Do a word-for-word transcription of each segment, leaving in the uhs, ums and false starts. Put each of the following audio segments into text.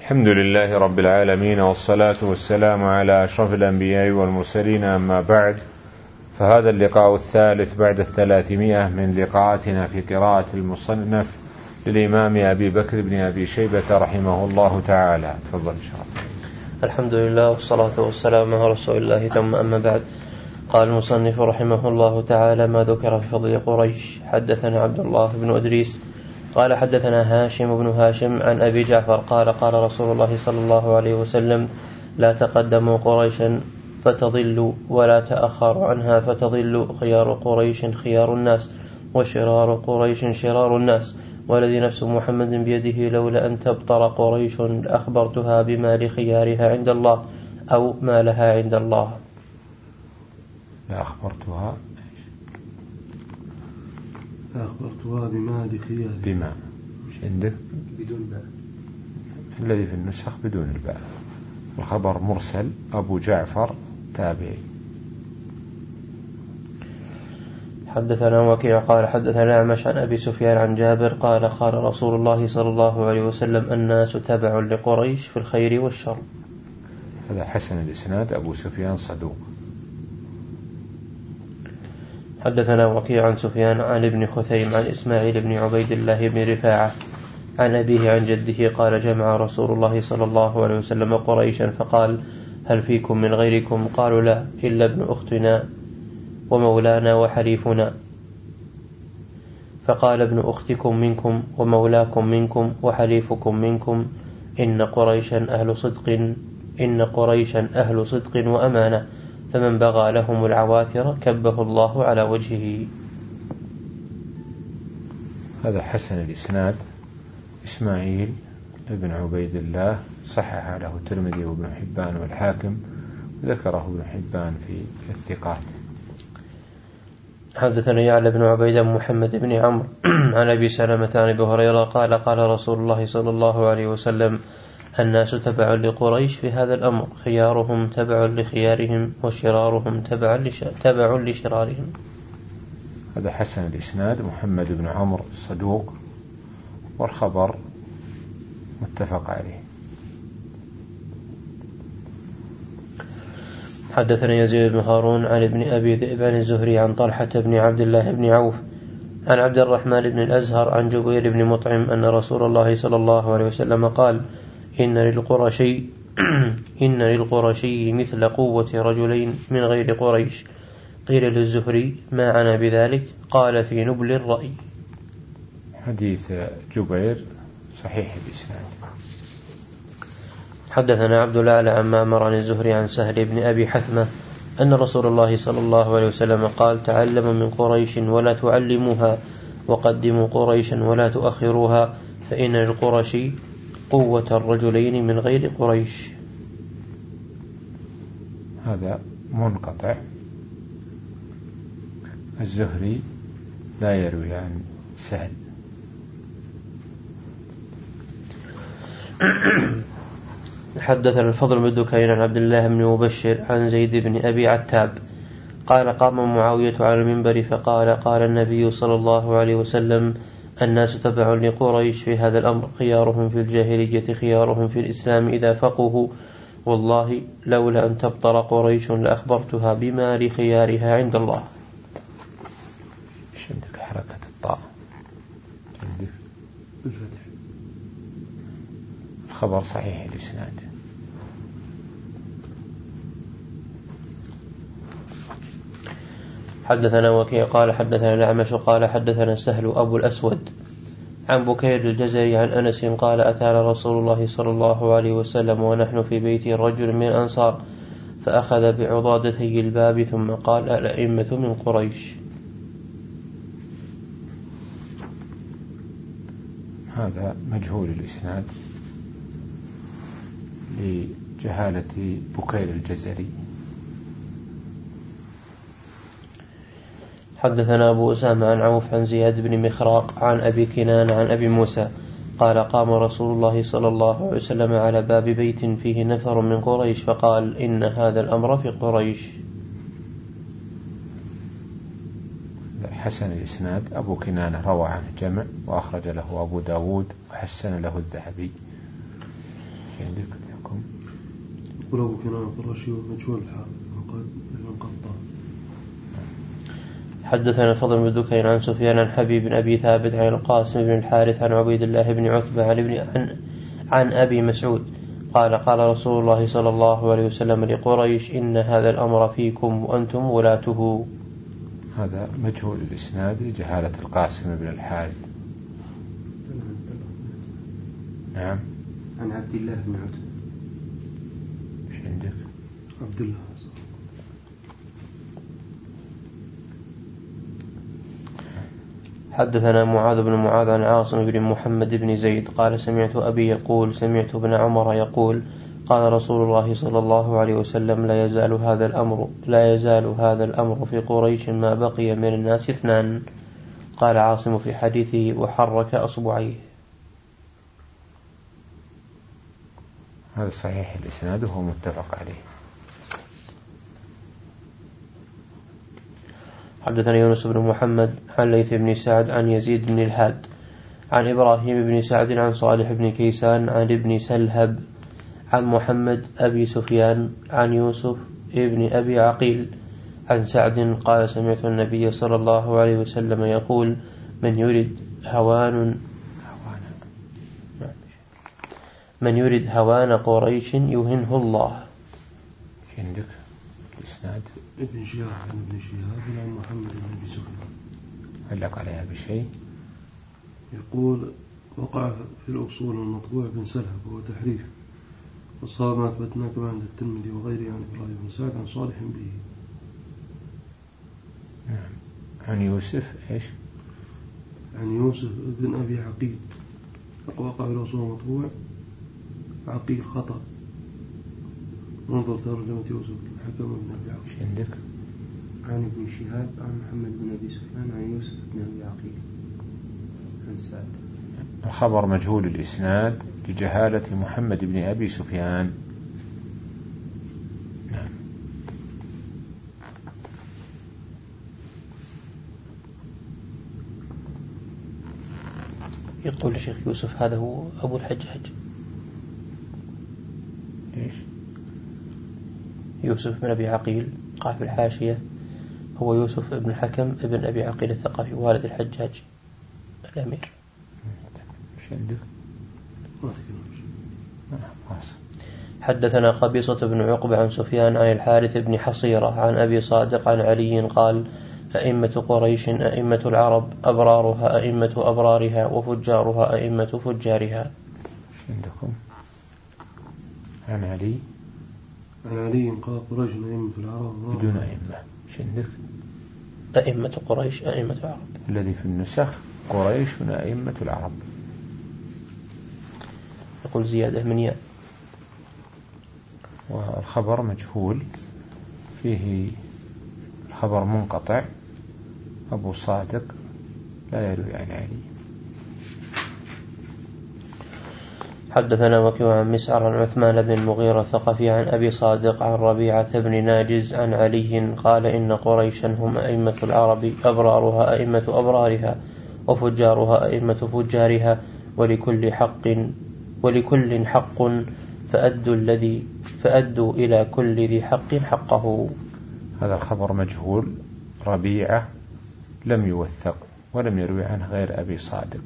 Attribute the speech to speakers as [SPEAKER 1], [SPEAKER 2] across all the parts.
[SPEAKER 1] الحمد لله رب العالمين، والصلاة والسلام على أشرف الأنبياء والمرسلين، أما بعد، فهذا اللقاء الثالث بعد الثلاثمائة من لقاءاتنا في قراءة المصنف للإمام أبي بكر بن أبي شيبة رحمه الله تعالى. تفضل إن شاء الله.
[SPEAKER 2] الحمد لله والصلاة والسلام على رسول الله، ثم أما بعد. قال المصنف رحمه الله تعالى: ما ذكر في فضل قريش. حدثنا عبد الله بن أدريس قال حدثنا هاشم بن هاشم عن أبي جعفر قال قال رسول الله صلى الله عليه وسلم: لا تقدموا قريشا فتضلوا ولا تأخروا عنها فتضلوا، خيار قريش خيار الناس وشرار قريش شرار الناس، والذي نفس محمد بيده لولا أن تبطر قريش لأخبرتها بما لخيارها عند الله أو ما لها عند الله.
[SPEAKER 1] لأخبرتها
[SPEAKER 3] أخبرتها بما لخيارها
[SPEAKER 1] بما مش عندك
[SPEAKER 3] بدون باء،
[SPEAKER 1] الذي في النسخ بدون الباء. الخبر مرسل، أبو جعفر تابعي.
[SPEAKER 2] حدثنا وكيع قال حدثنا أعمش عن أبي سفيان عن جابر قال قال رسول الله صلى الله عليه وسلم: الناس تبع لقريش في الخير والشر.
[SPEAKER 1] هذا حسن الإسناد، أبو سفيان صدوق.
[SPEAKER 2] حدثنا وكيع عن سفيان عن ابن خثيم عن إسماعيل بن عبيد الله بن رفاعة عن أبيه عن جده قال: جمع رسول الله صلى الله عليه وسلم قريشا فقال: هل فيكم من غيركم؟ قالوا: لا، إلا ابن أختنا ومولانا وحليفنا. فقال: ابن أختكم منكم ومولاكم منكم وحليفكم منكم، إن قريشا أهل صدق إن قريشا أهل صدق وأمانة، فمن بغى لهم العواثر كبه الله على وجهه.
[SPEAKER 1] هذا حسن الإسناد، إسماعيل ابن عبيد الله صحح له الترمذي وابن حبان والحاكم، ذكره ابن حبان في الثقات.
[SPEAKER 2] حدثنا يعلى بن عبيد محمد بن عمرو عن أبي سلمة عن أبي هريرة قال قال رسول الله صلى الله عليه وسلم: الناس تبع لقريش في هذا الأمر، خيارهم تبع لخيارهم وشرارهم تبع تبع لشرارهم.
[SPEAKER 1] هذا حسن الإسناد، محمد بن عمرو صدوق، والخبر متفق عليه.
[SPEAKER 2] حدثنا يزيد بن هارون عن ابن أبي ذئب عن الزهري عن طلحة بن عبد الله بن عوف عن عبد الرحمن بن الأزهر عن جبير بن مطعم أن رسول الله صلى الله عليه وسلم قال: إن للقرشي إن للقرشي مثل قوة رجلين من غير قريش. قيل للزهري: ما عنا بذلك؟ قال: في نبل الرأي.
[SPEAKER 1] حديث جبير صحيح الإسناد.
[SPEAKER 2] حدثنا عبد الأعلى عن معمر عن الزهري عن سهل بن أبي حثمة أن رسول الله صلى الله عليه وسلم قال: تعلموا من قريش ولا تعلموها، وقدموا قريشا ولا تؤخروها، فإن للقرشي قوة الرجلين من غير قريش.
[SPEAKER 1] هذا منقطع، الزهري لا يروي عن سهل.
[SPEAKER 2] حدثنا الفضل بن دكين عن عبد الله بن مبشر عن زيد بن أبي عتاب قال: قام معاوية على المنبر فقال: قال النبي صلى الله عليه وسلم: الناس تبع لقريش في هذا الأمر، خيارهم في الجاهلية خيارهم في الإسلام إذا فقهوا، والله لولا أن تبطر قريش لأخبرتها بما لخيارها عند الله.
[SPEAKER 1] إيش عندك حركة الطاء؟ عندك
[SPEAKER 3] بالفتح.
[SPEAKER 1] الخبر صحيح الإسناد.
[SPEAKER 2] حدثنا وكيع قال حدثنا الأعمش قال حدثنا سهل أبو الأسود عن بكير الجزري عن أنس قال: أتانا رسول الله صلى الله عليه وسلم ونحن في بيت رجل من الأنصار، فأخذ بعضادتي الباب ثم قال: الأئمة من قريش.
[SPEAKER 1] هذا مجهول الإسناد لجهالة بكير الجزري.
[SPEAKER 2] حدثنا أبو أسامة عن عوف عن زياد بن مخراق عن أبي كنان عن أبي موسى قال: قام رسول الله صلى الله عليه وسلم على باب بيت فيه نفر من قريش فقال: إن هذا الأمر في قريش.
[SPEAKER 1] حسن الإسناد، أبو كنانة روى عنه جمع وأخرج له أبو داود وحسن له الذهبي. عندك الحكم.
[SPEAKER 3] يقول أبو كنانة القرشي ومجهول الحال وقد انقطع.
[SPEAKER 2] حدثنا الفضل بن دكين عن سفيان عن حبيب بن أبي ثابت عن القاسم بن الحارث عن عبيد الله بن عتبة عن, ابن عن, عن أبي مسعود قال قال رسول الله صلى الله عليه وسلم لقريش إن هذا الأمر فيكم وأنتم ولاته.
[SPEAKER 1] هذا مجهول الإسناد لجهالة القاسم بن الحارث. نعم.
[SPEAKER 4] عن عبد الله بن عتبة.
[SPEAKER 1] ايش عندك؟
[SPEAKER 3] عبد الله.
[SPEAKER 2] حدثنا معاذ بن معاذ عن عاصم بن محمد بن زيد قال سمعت أبي يقول سمعت ابن عمر يقول قال رسول الله صلى الله عليه وسلم لا يزال هذا الأمر لا يزال هذا الأمر في قريش ما بقي من الناس اثنان. قال عاصم في حديثه وحرك أصبعيه.
[SPEAKER 1] هذا صحيح الإسناد وهو متفق عليه.
[SPEAKER 2] حدثنا يونس بن محمد عن ليث بن سعد عن يزيد بن الهاد عن إبراهيم بن سعد عن صالح بن كيسان عن ابن سلهب عن محمد أبي سفيان عن يوسف ابن أبي عقيل عن سعد قال سمعت النبي صلى الله عليه وسلم يقول من يريد هوان من يريد هوان قريش يهنه الله.
[SPEAKER 1] عندك الإسناد
[SPEAKER 3] ابن شهاب عن ابن شهاب عن محمد بن أبي سفيان.
[SPEAKER 1] علق عليها بشيء.
[SPEAKER 3] يقول وقع في الأصول المطبوع بن سلهب وهو تحريف والصواب ما أثبتناه كما عند الترمذي وغيره عن إبراهيم بن سعد عن صالح به.
[SPEAKER 1] نعم. عن يوسف إيش؟
[SPEAKER 3] عن يوسف بن أبي عقيل وقع في الأصول المطبوع عقيل خطأ. انظر ترجمة يوسف الحكم بن أبي عقيل.
[SPEAKER 1] ايش عندك؟
[SPEAKER 4] عن ابن شهاب عن محمد بن أبي سفيان عن يوسف بن أبي عقيل عن سعد.
[SPEAKER 1] الخبر مجهول الإسناد لجهالة محمد بن أبي سفيان. نعم.
[SPEAKER 2] يقول الشيخ يوسف هذا هو أبو الحجاج.
[SPEAKER 1] ليش؟
[SPEAKER 2] يوسف بن أبي عقيل قال في الحاشية هو يوسف بن الحكم ابن أبي عقيل الثقفي والد الحجاج الأمير.
[SPEAKER 1] ايش عندك؟
[SPEAKER 2] حدثنا قبيصة بن عقبة عن سفيان عن الحارث بن حصيرة عن أبي صادق عن علي قال أئمة قريش أئمة العرب أبرارها أئمة أبرارها وفجارها أئمة فجارها.
[SPEAKER 1] ايش عندكم؟ عن علي
[SPEAKER 3] عن علي قال قريش أئمة العرب
[SPEAKER 1] بدون أئمة. ايش عندك؟
[SPEAKER 2] أئمة قريش أئمة العرب.
[SPEAKER 1] الذي في النسخ قريش أئمة العرب.
[SPEAKER 2] يقول زيادة من ياء.
[SPEAKER 1] والخبر مجهول فيه الخبر منقطع أبو صادق لا يروي عن علي.
[SPEAKER 2] حدثنا وكيع عن مسعر عن عثمان بن المغيرة الثقفي عن أبي صادق عن ربيعة بن ناجز عن علي قال إن قريشا هم أئمة العرب أبرارها أئمة أبرارها وفجارها أئمة فجارها ولكل حق ولكل حق فأدوا الذي فأدوا إلى كل ذي حق حقه.
[SPEAKER 1] هذا الخبر مجهول. ربيعة لم يوثق ولم يروي عنه غير أبي صادق.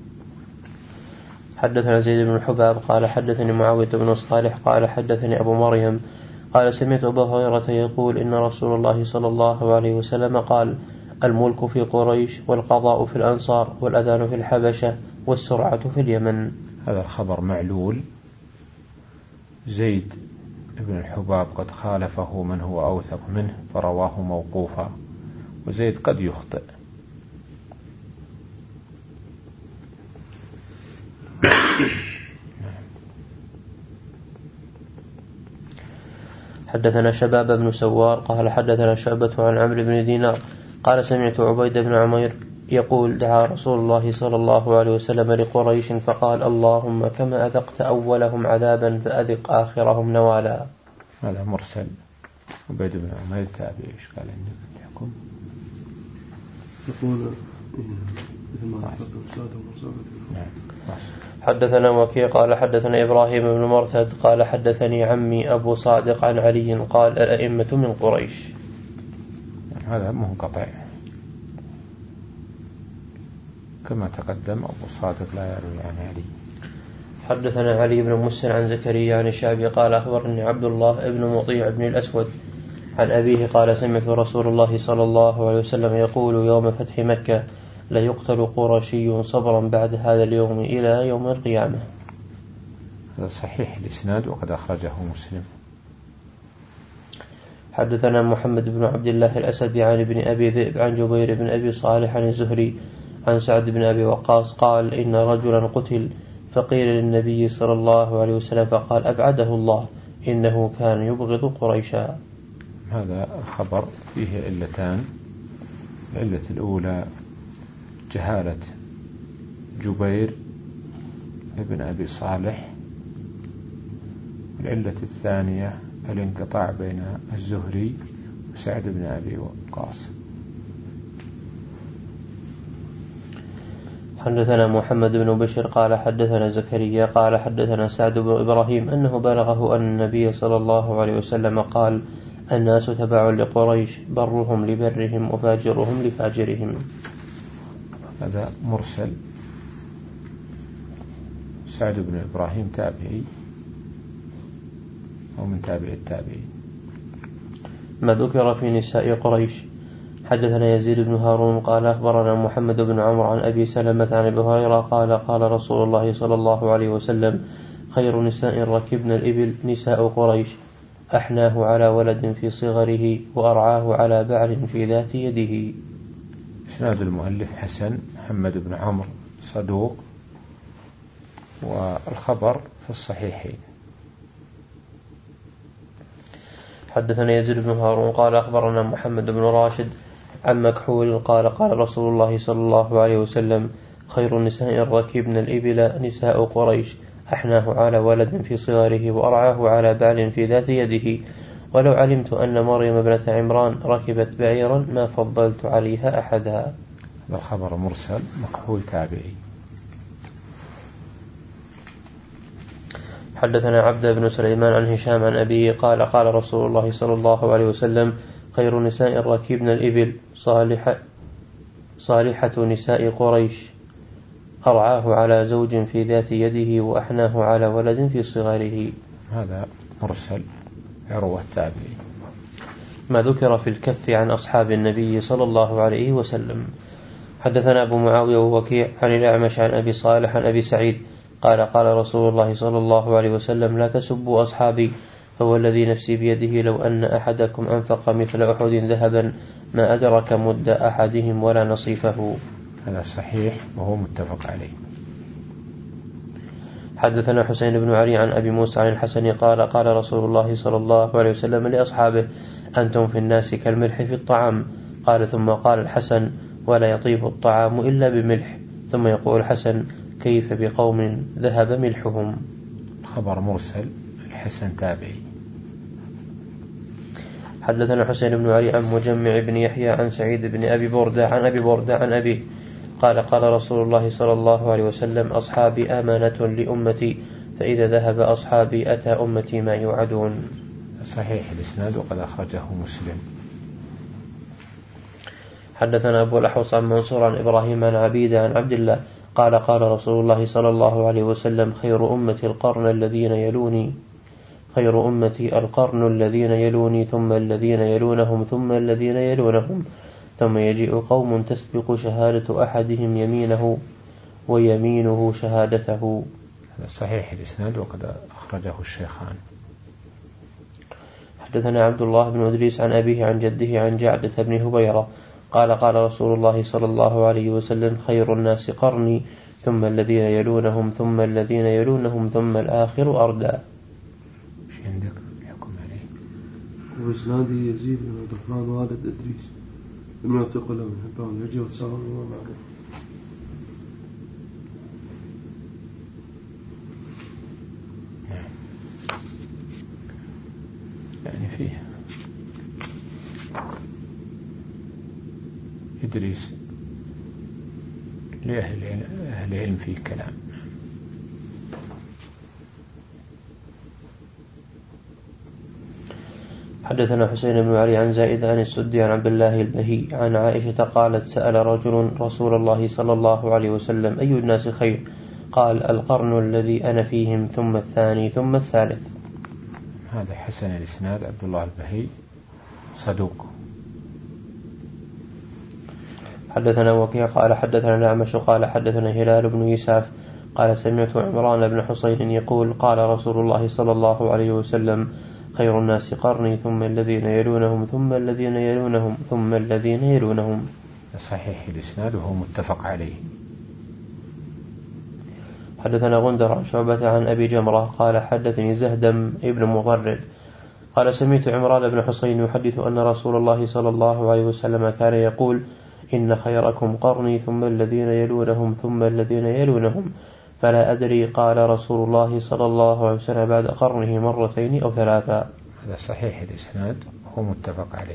[SPEAKER 2] حدثنا زيد بن الحباب قال حدثني معاوية بن صالح قال حدثني أبو مريم قال سمعت أبا هريرة يقول إن رسول الله صلى الله عليه وسلم قال الملك في قريش والقضاء في الأنصار والأذان في الحبشة والسرعة في اليمن.
[SPEAKER 1] هذا الخبر معلول. زيد بن الحباب قد خالفه من هو أوثق منه فرواه موقوفا وزيد قد يخطئ.
[SPEAKER 2] حدثنا شباب بن سوار قال حدثنا شعبة عن عمرو بن دينار قال سمعت عبيد بن عمير يقول دعا رسول الله صلى الله عليه وسلم لقريش فقال اللهم كما أذقت أولهم عذابا فأذق آخرهم نوالا.
[SPEAKER 1] هذا مرسل. عبيد بن عمير تابعي. إيش قال عندك الحكم؟
[SPEAKER 3] يقول مثل ما ذكرتم السادة ومصابة.
[SPEAKER 2] حدثنا وكيع قال حدثنا إبراهيم بن مرثد قال حدثني عمي أبو صادق عن علي قال الأئمة من قريش.
[SPEAKER 1] هذا منقطع كما تقدم. أبو صادق لا يروي عن علي.
[SPEAKER 2] حدثنا علي بن مسهر عن زكريا عن الشعبي قال أخبرني عبد الله بن مطيع بن الأسود عن أبيه قال سمعت رسول الله صلى الله عليه وسلم يقول يوم فتح مكة لا يقتل قرشي صبرا بعد هذا اليوم إلى يوم القيامة.
[SPEAKER 1] هذا صحيح الإسناد وقد أخرجه مسلم.
[SPEAKER 2] حدثنا محمد بن عبد الله الأسدي عن ابن أبي ذئب عن جبير بن أبي صالح عن الزهري عن سعد بن أبي وقاص قال إن رجلا قتل فقيل للنبي صلى الله عليه وسلم فقال أبعده الله إنه كان يبغض قريشا.
[SPEAKER 1] هذا الخبر فيه علتان. العلة الأولى جهالة جبير بن أبي صالح، العلة الثانية الانقطاع بين الزهري وسعد بن أبي وقاص.
[SPEAKER 2] حدثنا محمد بن بشر قال حدثنا زكريا قال حدثنا سعد بن إبراهيم أنه بلغه أن النبي صلى الله عليه وسلم قال الناس تبع لقريش برهم لبرهم وفاجرهم لفاجرهم.
[SPEAKER 1] هذا مرسل. سعد بن إبراهيم تابعي أو من تابع التابعين.
[SPEAKER 2] ما ذكر في نساء قريش. حدثنا يزيد بن هارون قال أخبرنا محمد بن عمرو عن أبي سلمة عن أبي هريرة قال قال رسول الله صلى الله عليه وسلم خير نساء ركبن الإبل نساء قريش أحناه على ولد في صغره وأرعاه على بعل في ذات يده.
[SPEAKER 1] إسناد المؤلف حسن. محمد بن عمرو صدوق والخبر في الصحيحين.
[SPEAKER 2] حدثنا يزيد بن هارون قال أخبرنا محمد بن راشد عن مكحول قال قال رسول الله صلى الله عليه وسلم خير النساء ركبن الإبل نساء قريش أحناه على ولد في صغره وأرعاه على بعل في ذات يده ولو علمت أن مريم ابنة عمران ركبت بعيرا ما فضلت عليها أحدا.
[SPEAKER 1] هذا الخبر مرسل. مكحول تابعي.
[SPEAKER 2] حدثنا عبد بن سليمان عن هشام عن أبيه قال قال رسول الله صلى الله عليه وسلم خير نساء ركبن الإبل صالحة, صالحة نساء قريش أرعاه على زوج في ذات يده وأحناه على ولد في صغره.
[SPEAKER 1] هذا مرسل. عروة التابعي.
[SPEAKER 2] ما ذكر في الكف عن أصحاب النبي صلى الله عليه وسلم. حدثنا أبو معاوية ووكيع عن الأعمش عن أبي صالح عن أبي سعيد قال قال رسول الله صلى الله عليه وسلم لا تسبوا أصحابي فهو الذي نفسي بيده لو أن أحدكم أنفق مثل أحد ذهبا ما أدرك مد أحدهم ولا نصيفه.
[SPEAKER 1] هذا صحيح وهو متفق عليه.
[SPEAKER 2] حدثنا حسين بن علي عن أبي موسى عن الحسن قال قال رسول الله صلى الله عليه وسلم لأصحابه أنتم في الناس كالملح في الطعام قال ثم قال الحسن ولا يطيب الطعام إلا بملح ثم يقول الحسن كيف بقوم ذهب ملحهم.
[SPEAKER 1] خبر مرسل. الحسن تابعي.
[SPEAKER 2] حدثنا حسين بن علي عن مجمع بن يحيى عن سعيد بن أبي بردة عن أبي بردة عن أبيه قال قال رسول الله صلى الله عليه وسلم أصحابي أمانة لأمتي فإذا ذهب أصحابي أتى أمتي ما يوعدون.
[SPEAKER 1] صحيح الإسناد وقد أخرجه مسلم.
[SPEAKER 2] حدثنا أبو الأحوص عن منصور عن إبراهيم عن عبيدة عن عبد الله قال قال رسول الله صلى الله عليه وسلم خير أمتي القرن الذين يلوني خير أمتي القرن الذين يلوني ثم الذين يلونهم ثم الذين يلونهم ثم يجيء قوم تسبق شهادة أحدهم يمينه ويمينه شهادته.
[SPEAKER 1] صحيح الإسناد وقد أخرجه الشيخان.
[SPEAKER 2] حدثنا عبد الله بن إدريس عن أبيه عن جده عن جعدة بن هبيرة قال قال رسول الله صلى الله عليه وسلم خير الناس قرني ثم الذين يلونهم ثم الذين يلونهم ثم الآخر أردى.
[SPEAKER 1] ايش عندك يحكم عليه؟
[SPEAKER 3] وإسناده يزيد بن عبد الرحمن والد إدريس من الثقل من حبان يجي والسلام وما معه.
[SPEAKER 1] يعني فيه إدريس لأهل العلم فيه كلام.
[SPEAKER 2] حدثنا حسين بن علي عن زائد عن السدي عن عبد الله البهي عن عائشة قالت سأل رجل رسول الله صلى الله عليه وسلم أي الناس خير؟ قال القرن الذي أنا فيهم ثم الثاني ثم الثالث.
[SPEAKER 1] هذا حسن الإسناد. عبد الله البهي صدوق.
[SPEAKER 2] حدثنا وكيع قال حدثنا الأعمش قال حدثنا هلال بن يساف قال سمعت عمران بن حسين يقول قال رسول الله صلى الله عليه وسلم خير الناس قرني ثم الذين يلونهم ثم الذين يلونهم ثم الذين يلونهم.
[SPEAKER 1] صحيح الإسناد وهو متفق عليه.
[SPEAKER 2] حدثنا غندر عن شعبة عن أبي جمرة قال حدثني زهدم ابن مغرد قال سمعت عمران بن حسين يحدث أن رسول الله صلى الله عليه وسلم كان يقول إن خيركم قرني ثم الذين يلونهم ثم الذين يلونهم فلا أدري قال رسول الله صلى الله عليه وسلم بعد قرنه مرتين أو ثلاثا.
[SPEAKER 1] هذا صحيح الإسناد وهو متفق عليه.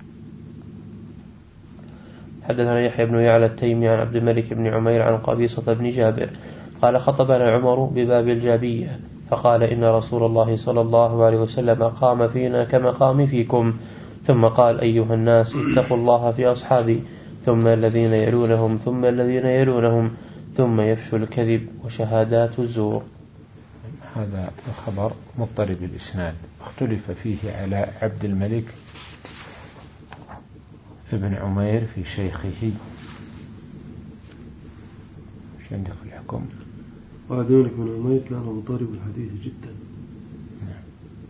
[SPEAKER 2] حدثنا يحيى بن يعلى التيمي عن عبد الملك بن عمير عن قبيصة بن جابر قال خطبنا عمر بباب الجابية فقال إن رسول الله صلى الله عليه وسلم قام فينا كمقام فيكم ثم قال أيها الناس اتقوا الله في أصحابي ثم الذين يلونهم ثم الذين يلونهم ثم يفشو الكذب وشهادات الزور.
[SPEAKER 1] هذا الخبر مضطرب الإسناد اختلف فيه على عبد الملك ابن عمير في شيخه. ايش عندك في الحكم؟
[SPEAKER 3] وعبد الملك بن عمير كان مضطرب الحديث جدا.
[SPEAKER 1] نعم.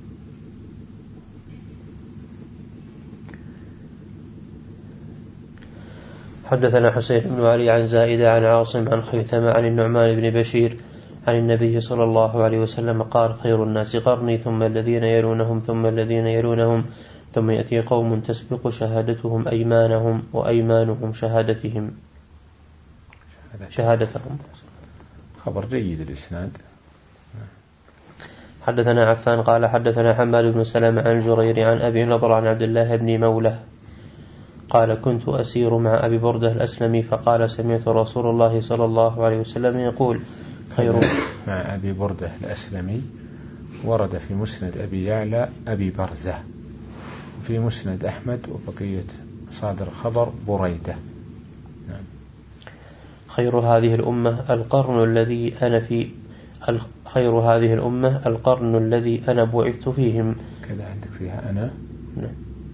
[SPEAKER 2] حدثنا حسين بن علي عن زائدة عن عاصم عن خيثمة عن النعمان بن بشير عن النبي صلى الله عليه وسلم قال خير الناس قرني ثم الذين يلونهم ثم الذين يلونهم ثم يأتي قوم تسبق شهادتهم أيمانهم وأيمانهم شهادتهم شهادتهم.
[SPEAKER 1] خبر جيد الإسناد.
[SPEAKER 2] حدثنا عفان قال حدثنا حماد بن سلمة عن الجرير عن أبي نضر عن عبد الله بن مولى قال كنت أسير مع أبي بردة الأسلمي فقال سمعت رسول الله صلى الله عليه وسلم يقول خير
[SPEAKER 1] مع أبي بردة الأسلمي ورد في مسند أبي يعلى أبي برزة وفي مسند أحمد وبقية صادر خبر بريدة. نعم.
[SPEAKER 2] خير هذه الأمة القرن الذي أنا في خير هذه الأمة القرن الذي أنا بعثت فيهم.
[SPEAKER 1] كذا عندك فيها أنا.
[SPEAKER 2] نعم.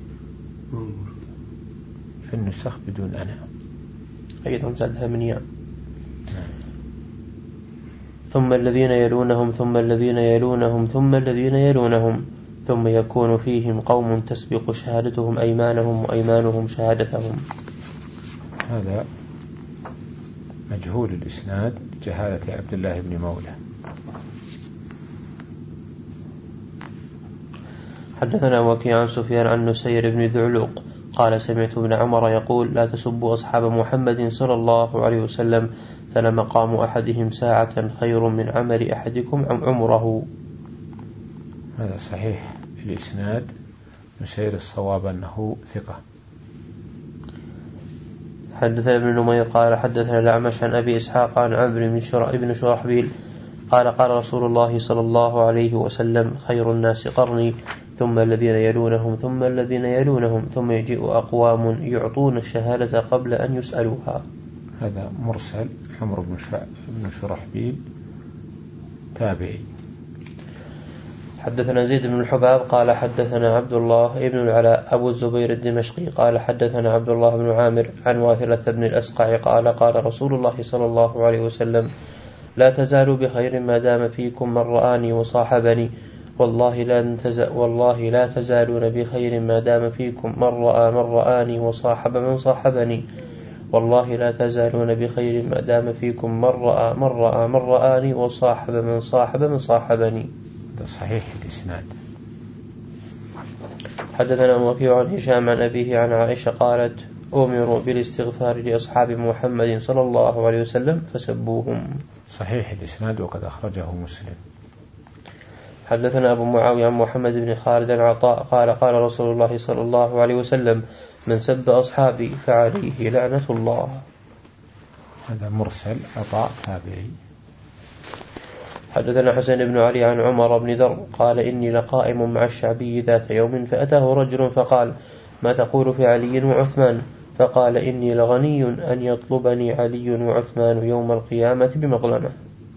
[SPEAKER 1] في النسخ بدون أنا
[SPEAKER 2] أيضا زادها من ياء. ثم الذين يلونهم ثم الذين يلونهم ثم الذين يلونهم ثم يكون فيهم قوم تسبق شهادتهم أيمانهم وأيمانهم شهادتهم.
[SPEAKER 1] هذا مجهول الإسناد جهالة عبد الله بن مولى.
[SPEAKER 2] حدثنا وكيع عن سفيان عن نسير بن ذعلوق قال سمعت ابن عمر يقول لا تسبوا أصحاب محمد صلى الله عليه وسلم فلمقام أحدهم ساعة خير من عمل أحدكم عمره.
[SPEAKER 1] هذا صحيح الإسناد. نسير الصواب أنه ثقة.
[SPEAKER 2] حدثنا ابن نمير قال حدثنا الأعمش عن أبي إسحاق عن عمرو بن شرحبيل قال قال رسول الله صلى الله عليه وسلم خير الناس قرني ثم الذين يلونهم ثم الذين يلونهم ثم يجيء أقوام يعطون الشهادة قبل أن يسألوها.
[SPEAKER 1] هذا مرسل. عمرو بن شرحبيل تابعي.
[SPEAKER 2] حدثنا زيد بن الحباب قال حدثنا عبد الله ابن العلاء أبو الزبير الدمشقي قال حدثنا عبد الله بن عامر عن واثلة بن الأسقع قال قال رسول الله صلى الله عليه وسلم لا تزالوا بخير ما دام فيكم من رآني وصاحبني والله لا, والله لا تزالون بخير ما دام فيكم من رأى من رآني وصاحب من صاحبني والله لا تزالون بخير ما دام فيكم من رأى من رأى من رآني وصاحب من صاحب من صاحبني.
[SPEAKER 1] هذا صحيح الإسناد.
[SPEAKER 2] حدثنا وكيع عن هشام عن أبيه عن عائشة قالت أمروا بالاستغفار لأصحاب محمد صلى الله عليه وسلم فسبوهم.
[SPEAKER 1] صحيح الإسناد وقد أخرجه مسلم.
[SPEAKER 2] حدثنا أبو معاوية عن محمد بن خالد عن عطاء قال قال رسول الله صلى الله عليه وسلم من سب أصحابي فعليه لعنة الله.
[SPEAKER 1] هذا مرسل عطاء تابعي.
[SPEAKER 2] حدثنا حسين بن علي عن عمر بن ذر قال إني لقائم مع الشعبي ذات يوم فأتاه رجل فقال ما تقول في علي وعثمان؟ فقال إني لغني أن يطلبني علي وعثمان يوم القيامة بمظلمة.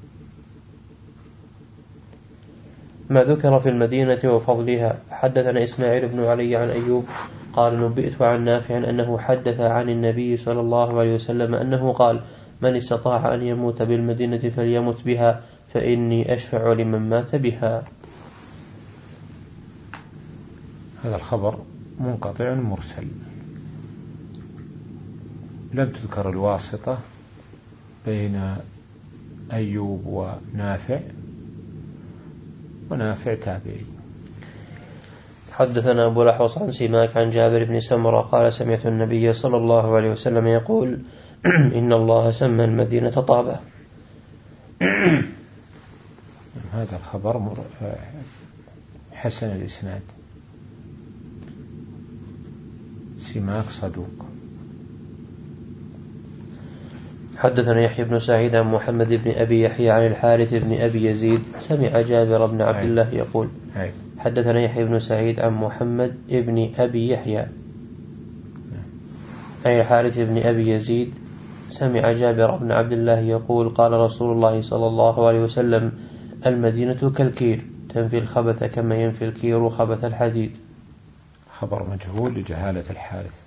[SPEAKER 2] ما ذكر في المدينة وفضلها. حدثنا إسماعيل بن علي عن أيوب قال نبئت عن نافع أنه حدث عن النبي صلى الله عليه وسلم أنه قال من استطاع أن يموت بالمدينة فليمت بها فإني أشفع لمن مات بها.
[SPEAKER 1] هذا الخبر منقطع مرسل، لم تذكر الواسطة بين أيوب ونافع، ونافع تابعي.
[SPEAKER 2] حدثنا أبو الأحوص عن سماك عن جابر بن سمرة قال سمعت النبي صلى الله عليه وسلم يقول إن الله سمى المدينة طابة.
[SPEAKER 1] هذا الخبر حسن الإسناد. سماك صدوق.
[SPEAKER 2] حدثنا يحيى بن سعيد عن محمد بن أبي يحيى عن الحارث بن أبي يزيد سمع جابر بن عبد الله يقول حدثنا يحيى بن سعيد عن محمد بن أبي يحيى عن الحارث بن أبي يزيد سمع جابر بن عبد الله يقول قال رسول الله صلى الله عليه وسلم المدينة كالكير تنفي الخبث كما ينفي الكير خبث الحديد.
[SPEAKER 1] خبر مجهول لجهالة الحارث.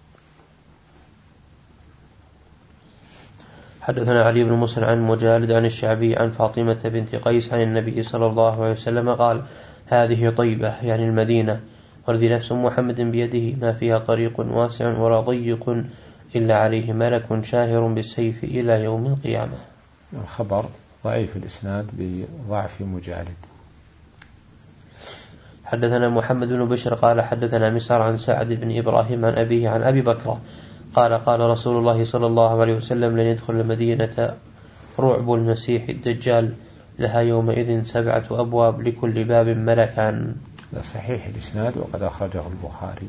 [SPEAKER 2] حدثنا علي بن مسلم عن مجالد عن الشعبي عن فاطمة بنت قيس عن النبي صلى الله عليه وسلم قال هذه طيبة يعني المدينة والذي نفس محمد بيده ما فيها طريق واسع ولا ضيق إلا عليه ملك شاهر بالسيف إلى يوم القيامة.
[SPEAKER 1] الخبر ضعيف الإسناد بضعف مجالد.
[SPEAKER 2] حدثنا محمد بن بشر قال حدثنا مسعر عن سعد بن إبراهيم عن أبيه عن أبي بكر قال قال رسول الله صلى الله عليه وسلم لن يدخل المدينة رعب المسيح الدجال لها يومئذ سبعة أبواب لكل باب ملكان.
[SPEAKER 1] صحيح الإسناد وقد أخرجه البخاري.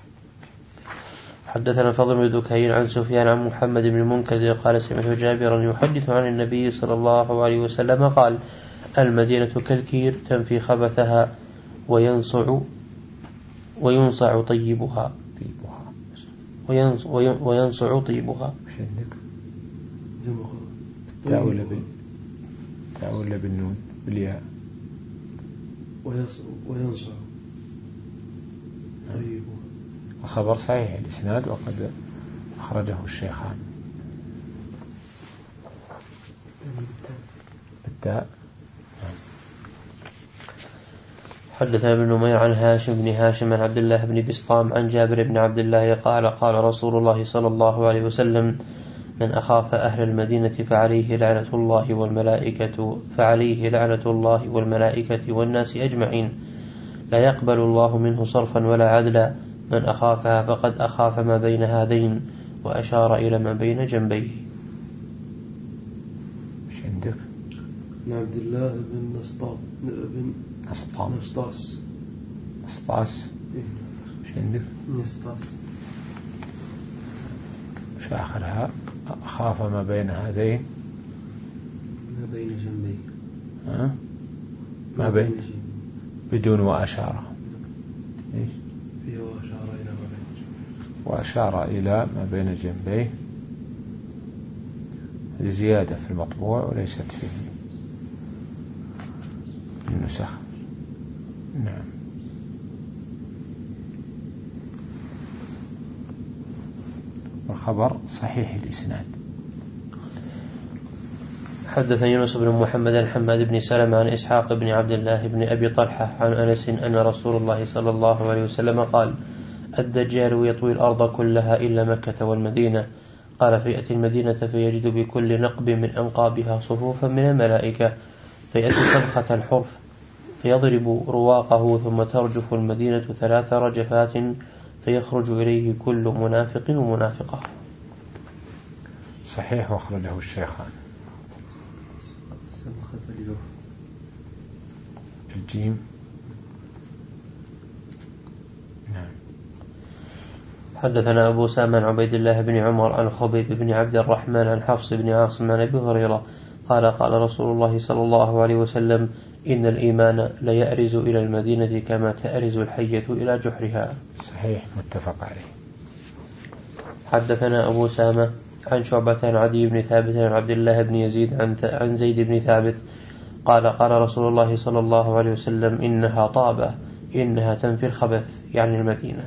[SPEAKER 2] حدثنا فضل بن دكين عن سفيان عن محمد بن المنكدر قال سمعت جابرا يحدث عن النبي صلى الله عليه وسلم قال المدينة كالكير تنفي خبثها وينصع وينصع طيبها وينصع طيبها.
[SPEAKER 1] تأول تأول بالنون بالياء
[SPEAKER 3] وينصع طيبها.
[SPEAKER 1] الخبر صحيح الإسناد وقد أخرجه الشيخان. بالتاء.
[SPEAKER 2] حدثنا ابن نمير عن هاشم بن هاشم عن عبد الله بن بسطام عن جابر بن عبد الله قال قال رسول الله صلى الله عليه وسلم من أخاف أهل المدينة فعليه لعنة الله والملائكة فعليه لعنة الله والملائكة والناس أجمعين لا يقبل الله منه صرفا ولا عدلا من أخافها فقد أخاف ما بين هذين وأشار إلى ما بين جنبيه.
[SPEAKER 1] مش عندك؟
[SPEAKER 3] عبد الله بن نسطاط بن
[SPEAKER 1] نسطام
[SPEAKER 3] نسطاس
[SPEAKER 1] نسطاس مش عندك؟
[SPEAKER 3] نسطاس
[SPEAKER 1] مش آخرها أخاف ما بين هذين
[SPEAKER 3] ما بين جنبيه.
[SPEAKER 1] ها؟ ما بين بدون وأشار. إيش؟
[SPEAKER 3] فيه وأشار إلى ما بين
[SPEAKER 1] وأشار إلى ما بين جنبيه. هذه زيادة في المطبوع وليست في النسخ. نعم. والخبر صحيح الإسناد.
[SPEAKER 2] حدثني يونس بن محمد عن حماد بن سلمة عن إسحاق بن عبد الله بن أبي طلحة عن أنس أن رسول الله صلى الله عليه وسلم قال الدجال يطوي الأرض كلها إلا مكة والمدينة. قال فيأتي المدينة فيجد بكل نقب من أنقابها صفوفا من الملائكة فيأتي صبخة الحرف فيضرب رواقه ثم ترجف المدينة ثلاث رجفات فيخرج إليه كل منافق ومنافقة.
[SPEAKER 1] صحيح وأخرجه الشيخان. الجيم. نعم.
[SPEAKER 2] حدثنا أبو سامة عن عبيد الله بن عمر عن خبيب بن عبد الرحمن عن حفص بن عاصم عن أبي هريرة قال قال رسول الله صلى الله عليه وسلم إن الإيمان ليأرز إلى المدينة كما تأرز الحية إلى جحرها.
[SPEAKER 1] صحيح متفق عليه.
[SPEAKER 2] حدثنا أبو سامة عن شعبة عن عدي بن ثابت عن عبد الله بن يزيد عن, عن زيد بن ثابت قال قال رسول الله صلى الله عليه وسلم إنها طابة إنها تنفي الخبث يعني المدينة.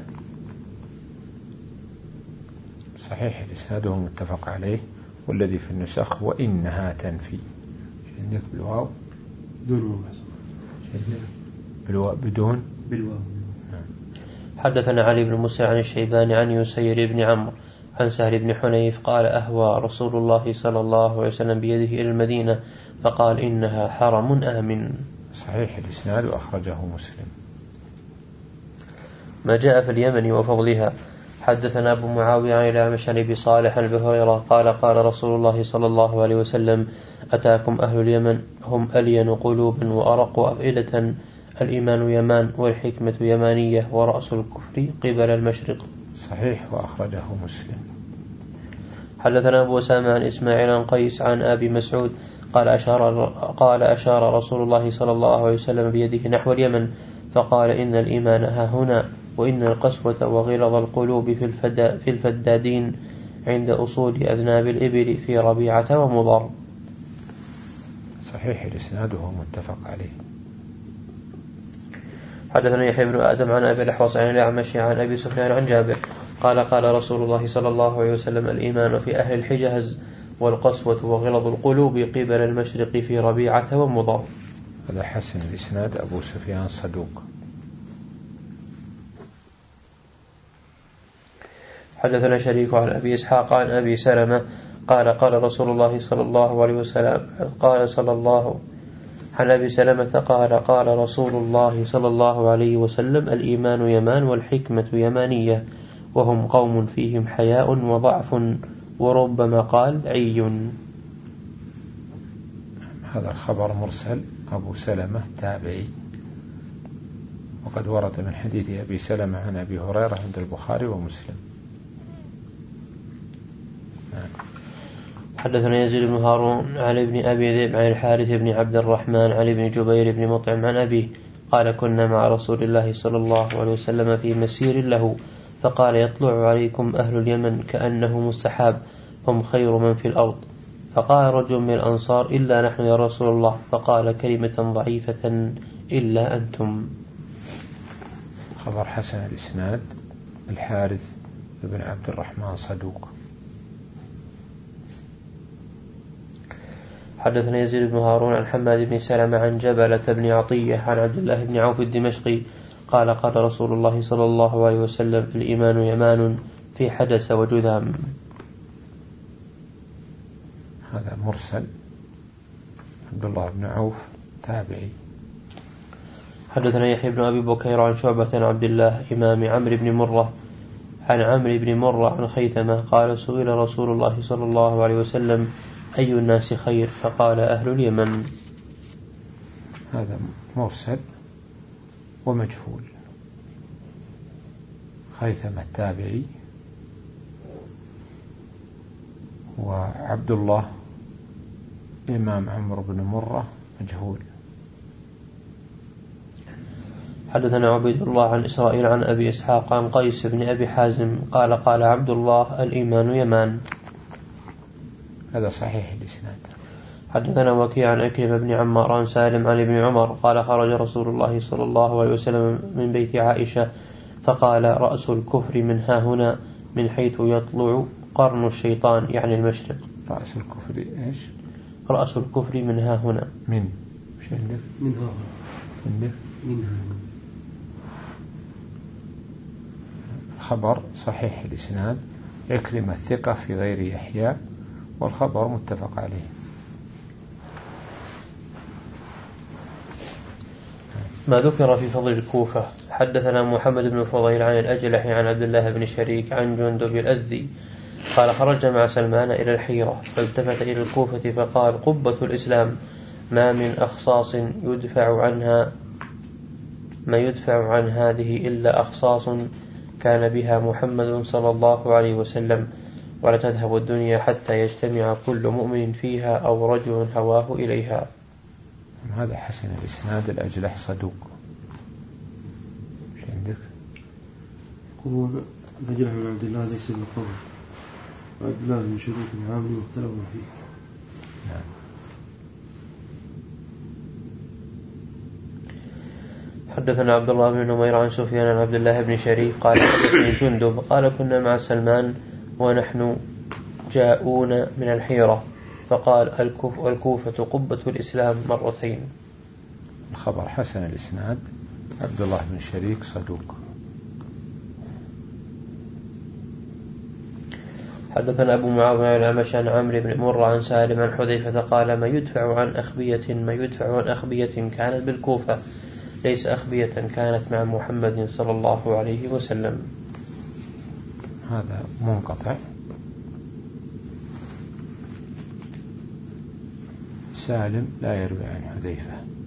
[SPEAKER 1] صحيح الإسناد متفق عليه. والذي في النسخ وإنها تنفي عندك بالواو
[SPEAKER 3] بدون
[SPEAKER 1] بالواو بدون
[SPEAKER 3] بالواو.
[SPEAKER 2] حدثنا علي بن موسى عن الشيباني عن يسير بن عمرو عن سهل بن حنيف قال أهوى رسول الله صلى الله عليه وسلم بيده إلى المدينة فقال إنها حرم آمن.
[SPEAKER 1] صحيح الإسناد وأخرجه مسلم.
[SPEAKER 2] ما جاء في اليمن وفضلها. حدثنا أبو معاوية عن الأعمش عن أبي صالح عن أبي هريرة قال قال رسول الله صلى الله عليه وسلم أتاكم أهل اليمن هم ألين قلوبا وأرق أفئدة الإيمان يمان والحكمة يمانية ورأس الكفر قبل المشرق.
[SPEAKER 1] صحيح وأخرجه مسلم.
[SPEAKER 2] حدثنا أبو أسامة عن إسماعيل عن قيس عن أبي مسعود قال أشار, قال أشار رسول الله صلى الله عليه وسلم بيده نحو اليمن فقال إن الإيمان ها هنا وإن القسوة وغلظ القلوب في, الفدا في الفدادين عند أصول أذناب الإبل في ربيعة ومضر.
[SPEAKER 1] صحيح الإسناد وهو متفق عليه.
[SPEAKER 2] حدثنا يحيى بن آدم عن أبي الأحوص عن الأعمش عن أبي سفيان عن جابر قال قال رسول الله صلى الله عليه وسلم الإيمان في أهل الحجاز والقسوة وغلظ القلوب قبل المشرق في ربيعة ومضر.
[SPEAKER 1] هذا حسن الإسناد. أبو سفيان صدوق.
[SPEAKER 2] حدثنا شريك عن أبي إسحاق عن أبي سلمة قال قال رسول الله صلى الله عليه وسلم قال صلى الله عن أبي سلمة قال قال رسول الله صلى الله عليه وسلم الإيمان يمان والحكمة يمانية وهم قوم فيهم حياء وضعف وربما قال عي.
[SPEAKER 1] هذا الخبر مرسل. أبو سلمة تابعي وقد ورد من حديث أبي سلمة عن أبي هريرة عند البخاري ومسلم.
[SPEAKER 2] حدثنا يزيد بن هارون عن ابن أبي ذئب عن الحارث بن عبد الرحمن عن ابن جبير بن مطعم عن أبيه قال كنا مع رسول الله صلى الله عليه وسلم في مسير له فقال يطلع عليكم أهل اليمن كأنهم السحاب هم خير من في الأرض فقال رجل من الأنصار إلا نحن يا رسول الله فقال كلمة ضعيفة إلا أنتم.
[SPEAKER 1] خبر حسن الإسناد. الحارث بن عبد الرحمن صدوق.
[SPEAKER 2] حدثنا يزيد بن هارون عن حماد بن سلمة عن جبلة بن عطية عن عبد الله بن عوف الدمشقي قال قال رسول الله صلى الله عليه وسلم الإيمان يمان في حدث وجذام.
[SPEAKER 1] هذا مرسل. عبد الله بن عوف تابعي.
[SPEAKER 2] حدثنا يحيى بن أبي بكير عن شعبة عن عبد الله إمام عمرو بن مرة عن عمرو بن مرة عن خيثمة قال سئل رسول الله صلى الله عليه وسلم أي الناس خير فقال أهل اليمن.
[SPEAKER 1] هذا مرسل ومجهول. خيثمة التابعي وعبد الله إمام عمرو بن مرة مجهول.
[SPEAKER 2] حدثنا عبيد الله عن إسرائيل عن أبي إسحاق عن قيس بن أبي حازم قال قال عبد الله الإيمان يمان.
[SPEAKER 1] هذا صحيح الإسناد.
[SPEAKER 2] حدثنا وكيع عن عكرمة بن عمار عن سالم عن ابن عمر قال خرج رسول الله صلى الله عليه وسلم من بيت عائشة فقال رأس الكفر من ها هنا من حيث يطلع قرن الشيطان يعني المشرق.
[SPEAKER 1] رأس الكفر إيش؟
[SPEAKER 2] رأس الكفر من ها هنا.
[SPEAKER 1] من مش عندك؟
[SPEAKER 3] من ها
[SPEAKER 1] عندك؟
[SPEAKER 3] من ها.
[SPEAKER 1] خبر صحيح الإسناد. عكرمة الثقة في غير يحيى والخبر متفق عليه.
[SPEAKER 2] ما ذكر في فضل الكوفة. حدثنا محمد بن فضيل عن الأجلح عن عبد الله بن شريك عن جندب الأزدي قال خرج مع سلمان إلى الحيرة فالتفت إلى الكوفة فقال قبة الإسلام ما من أخصاص يدفع عنها ما يدفع عن هذه إلا أخصاص كان بها محمد صلى الله عليه وسلم، ولا تذهب الدنيا حتى يجتمع كل مؤمن فيها أو رجل هواه إليها.
[SPEAKER 1] هذا حسن الإسناد. الأجلح صدوق. ايش عندك؟
[SPEAKER 3] هو الأجلح من عبد الله ليس بالقول، وعبد الله بن شريك عامل مختلف فيه.
[SPEAKER 1] نعم.
[SPEAKER 2] حدثنا عبد الله بن نمير عن سفيان عن عبد الله بن شريك قال حدثني جندب قال كنا مع سلمان ونحن جاءون من الحيرة، فقال الكوفة قبة الإسلام مرتين.
[SPEAKER 1] الخبر حسن الإسناد. عبد الله بن شريك صدوق.
[SPEAKER 2] حدثنا أبو معاوية الأعمش عن عمرو بن مرة عن سالم عن حذيفة قال ما يدفع عن أخبية ما يدفع عن أخبية كانت بالكوفة ليس أخبية كانت مع محمد صلى الله عليه وسلم.
[SPEAKER 1] هذا منقطع. سالم لا يروي عن حذيفة.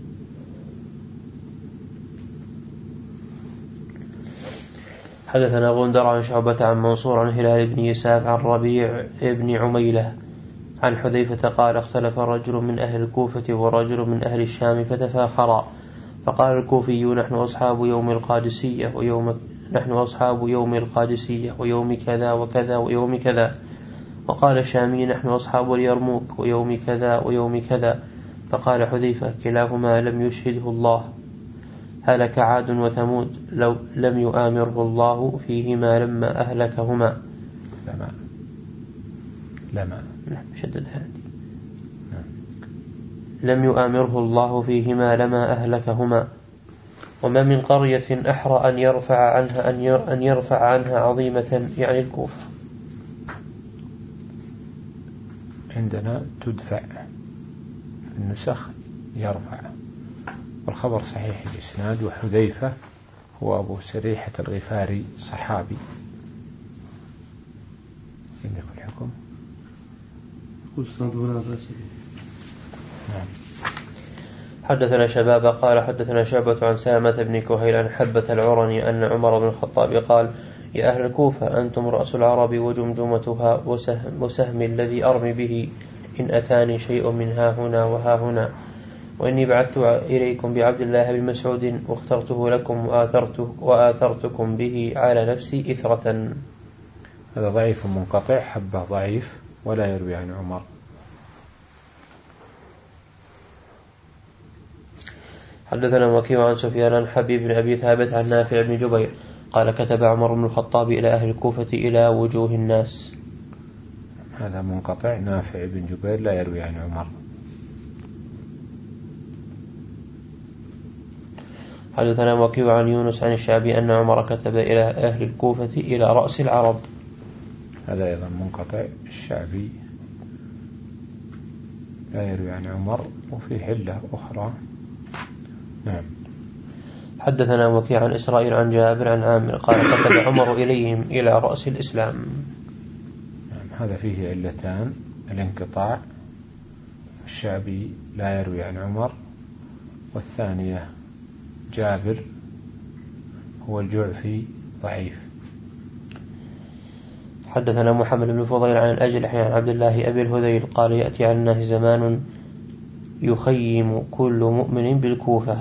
[SPEAKER 2] حدثنا غندر عن شعبة عن منصور عن هلال بن يساف عن ربيع بن عميلة عن حذيفة قال اختلف رجل من أهل الكوفة ورجل من أهل الشام فتفاخرا، فقال الكوفي نحن أصحاب يوم القادسية ويوم نحن أصحاب يوم القادسية ويوم كذا وكذا ويوم كذا، وقال الشامي نحن أصحاب اليرموك ويوم كذا ويوم كذا، فقال حذيفة كلاهما لم يشهده الله، هلك عاد وثمود لو لم يؤامره الله فيهما لما أهلكهما.
[SPEAKER 1] لما لما
[SPEAKER 2] نعم شدد هذه لم يؤامره الله فيهما لما أهلكهما. وما من قرية أحرى أن يرفع عنها أن يرفع عنها عظيمة يعني الكوفة.
[SPEAKER 1] عندنا تدفع النسخ يرفع، والخبر صحيح الإسناد. وحذيفة هو أبو سريحة الغفاري صحابي. عندك الحكم؟
[SPEAKER 2] نعم. حدثنا شباب قال حدثنا شعبة عن سامة بن كهيل عن حبة العرني أن عمر بن الخطاب قال يا أهل الكوفة أنتم رأس العرب وجمجمتها وسهم, وسهم الذي أرمي به إن أتاني شيء من ها هنا وها هنا، وإني بعثت إليكم بعبد الله بن مسعود واخترته لكم وآثرته وآثرتكم به على نفسي إثرة.
[SPEAKER 1] هذا ضعيف منقطع. حبة ضعيف ولا يروي عن عمر.
[SPEAKER 2] حدثنا وكيع عن سفيان عن حبيب بن أبي ثابت عن نافع بن جبير قال كتب عمر بن الخطاب إلى أهل الكوفة إلى وجوه الناس.
[SPEAKER 1] هذا منقطع. نافع بن جبير لا يروي عن عمر.
[SPEAKER 2] حدثنا وكيع عن يونس عن الشعبي أن عمر كتب إلى أهل الكوفة إلى رأس العرب.
[SPEAKER 1] هذا أيضا منقطع. الشعبي لا يروي عن عمر وفي علة أخرى. نعم.
[SPEAKER 2] حدثنا وكيع عن إسرائيل عن جابر عن عامر قال كتب عمر إليهم إلى رأس الإسلام.
[SPEAKER 1] نعم. هذا فيه علتان: الانقطاع، الشعبي لا يروي عن عمر، والثانية جابر هو الجعفي ضعيف.
[SPEAKER 2] حدثنا محمد بن فضيل عن الأجلح عن عبد الله أبي الهذيل قال يأتي على الناس زمان يخيم كل مؤمن بالكوفة.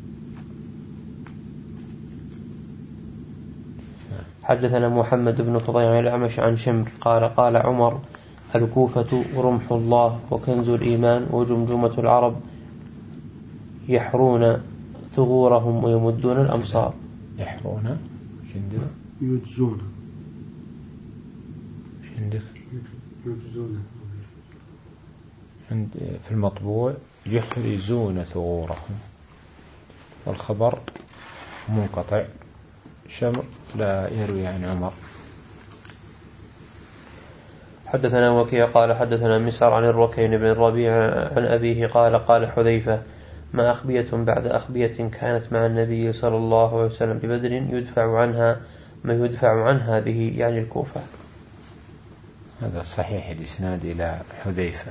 [SPEAKER 2] حدثنا محمد بن فضيل عن الأعمش عن شمر قال قال عمر الكوفة رمح الله وكنز الإيمان وجمجمة العرب يحرون ثغورهم ويمدون الأمصار.
[SPEAKER 1] يحرون شندر
[SPEAKER 3] يجزون
[SPEAKER 1] شندر
[SPEAKER 3] يجزون
[SPEAKER 1] عند في المطبوع يحرزون ثغورهم، والخبر منقطع. شمر لا يروي عن عمر.
[SPEAKER 2] حدثنا وكيع قال حدثنا مسعر عن الركين بن الربيع عن أبيه قال قال حذيفة ما أخبية بعد أخبية كانت مع النبي صلى الله عليه وسلم ببدر يدفع عنها ما يدفع عن هذه يعني الكوفة.
[SPEAKER 1] هذا صحيح الإسناد إلى حذيفة.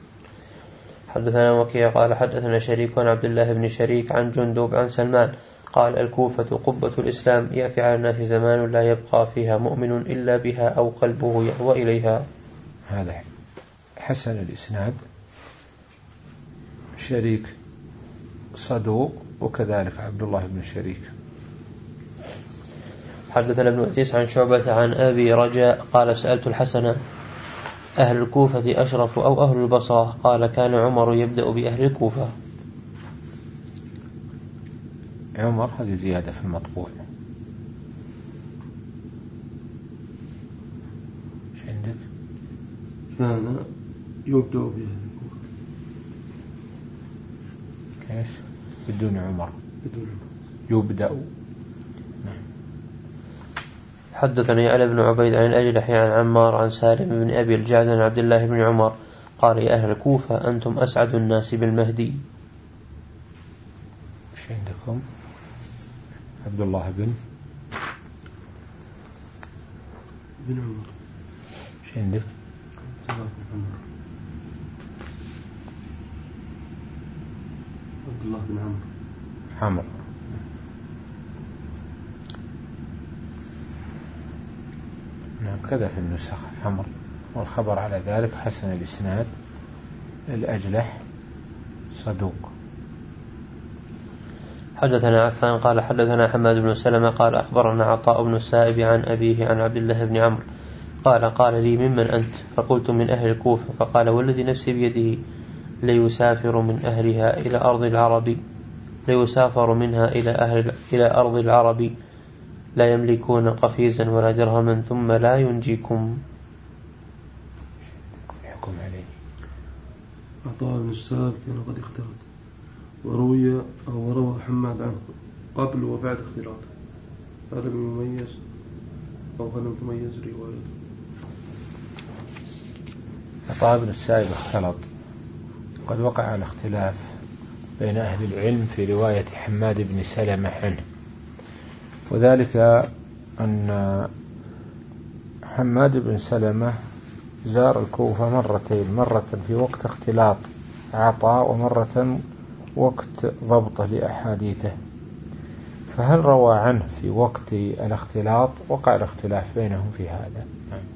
[SPEAKER 2] حدثنا وكيع قال حدثنا شريك عن عبد الله بن شريك عن جندب عن سلمان قال الكوفة قبة الإسلام، يأتي على الناس زمان لا يبقى فيها مؤمن إلا بها أو قلبه يهوى إليها.
[SPEAKER 1] هذا حسن الإسناد، شريك صدوق، وكذلك عبد الله بن شريك.
[SPEAKER 2] حدثنا ابن أدريس عن شعبة عن أبي رجاء قال سألت الحسن أهل الكوفة أشرف أو أهل البصرة؟ قال كان عمر يبدأ بأهل الكوفة.
[SPEAKER 1] عمر هذه زيادة في المطبوع. ايش عندك؟
[SPEAKER 3] كان يبدأ بأهل الكوفة.
[SPEAKER 1] كيف؟ بدون عمر.
[SPEAKER 3] بدون عمر.
[SPEAKER 1] يبدأ.
[SPEAKER 2] حدثني علي بن عبيد عن الأجلح عن عمار عن سالم بن أبي الجعد عن عبد الله بن عمر قال يا أهل الكوفة أنتم أسعد الناس بالمهدي.
[SPEAKER 1] ايش عندكم؟ عبد الله بن
[SPEAKER 3] بن عمر.
[SPEAKER 1] ايش عندك؟
[SPEAKER 3] عبد الله بن عمرو.
[SPEAKER 1] عمرو. نعم كذا في النسخ عمرو، والخبر على ذلك حسن الإسناد، الأجلح صدوق.
[SPEAKER 2] حدثنا عفان قال حدثنا حماد بن سلمة قال أخبرنا عطاء بن السائب عن أبيه عن عبد الله بن عمرو قال قال لي ممن أنت؟ فقلت من أهل الكوفة. فقال والذي نفسي بيده ليسافر من أهلها إلى أرض العرب ليسافر منها إلى أهل إلى أرض العرب لا يملكون قفيزا ولا درهما ثم لا ينجيكم.
[SPEAKER 1] يحكم عليه.
[SPEAKER 3] عطاء بن السائب كان قد اختلط، وروي أو روى حماد عنه قبل وبعد اختلاطه، هل لم يميز أو هل لم تميز روايته؟
[SPEAKER 1] عطاء بن السائب اختلط، قد وقع الاختلاف بين أهل العلم في رواية حماد بن سلمة عنه، وذلك أن حماد بن سلمة زار الكوفة مرتين، مرة في وقت اختلاط عطاء ومرة وقت ضبطه لأحاديثه، فهل روى عنه في وقت الاختلاط؟ وقع الاختلاف بينهم في هذا.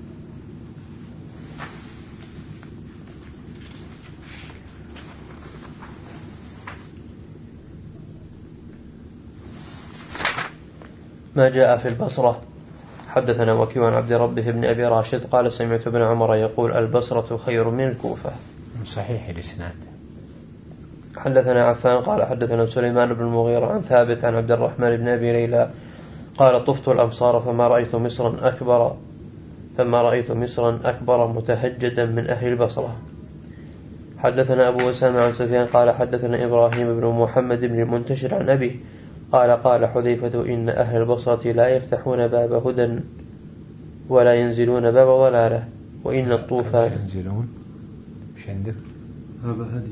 [SPEAKER 2] ما جاء في البصرة. حدثنا وكيع عن عبد ربه بن أبي راشد قال سمعت ابن عمر يقول البصرة خير من الكوفة.
[SPEAKER 1] صحيح الإسناد.
[SPEAKER 2] حدثنا عفان قال حدثنا سليمان بن المغيرة عن ثابت عن عبد الرحمن بن أبي ليلى قال طفت الأمصار فما رأيت مصرا أكبر فما رأيت مصرا أكبر متهجدا من أهل البصرة. حدثنا أبو أسامة عن سفيان قال حدثنا إبراهيم بن محمد بن المنتشر عن أبيه قال قال حذيفة إن أهل البصرة لا يفتحون باب هدى ولا ينزلون باب ضلالة وإن الطوفان
[SPEAKER 1] ينزلون مش عندك
[SPEAKER 3] باب هدي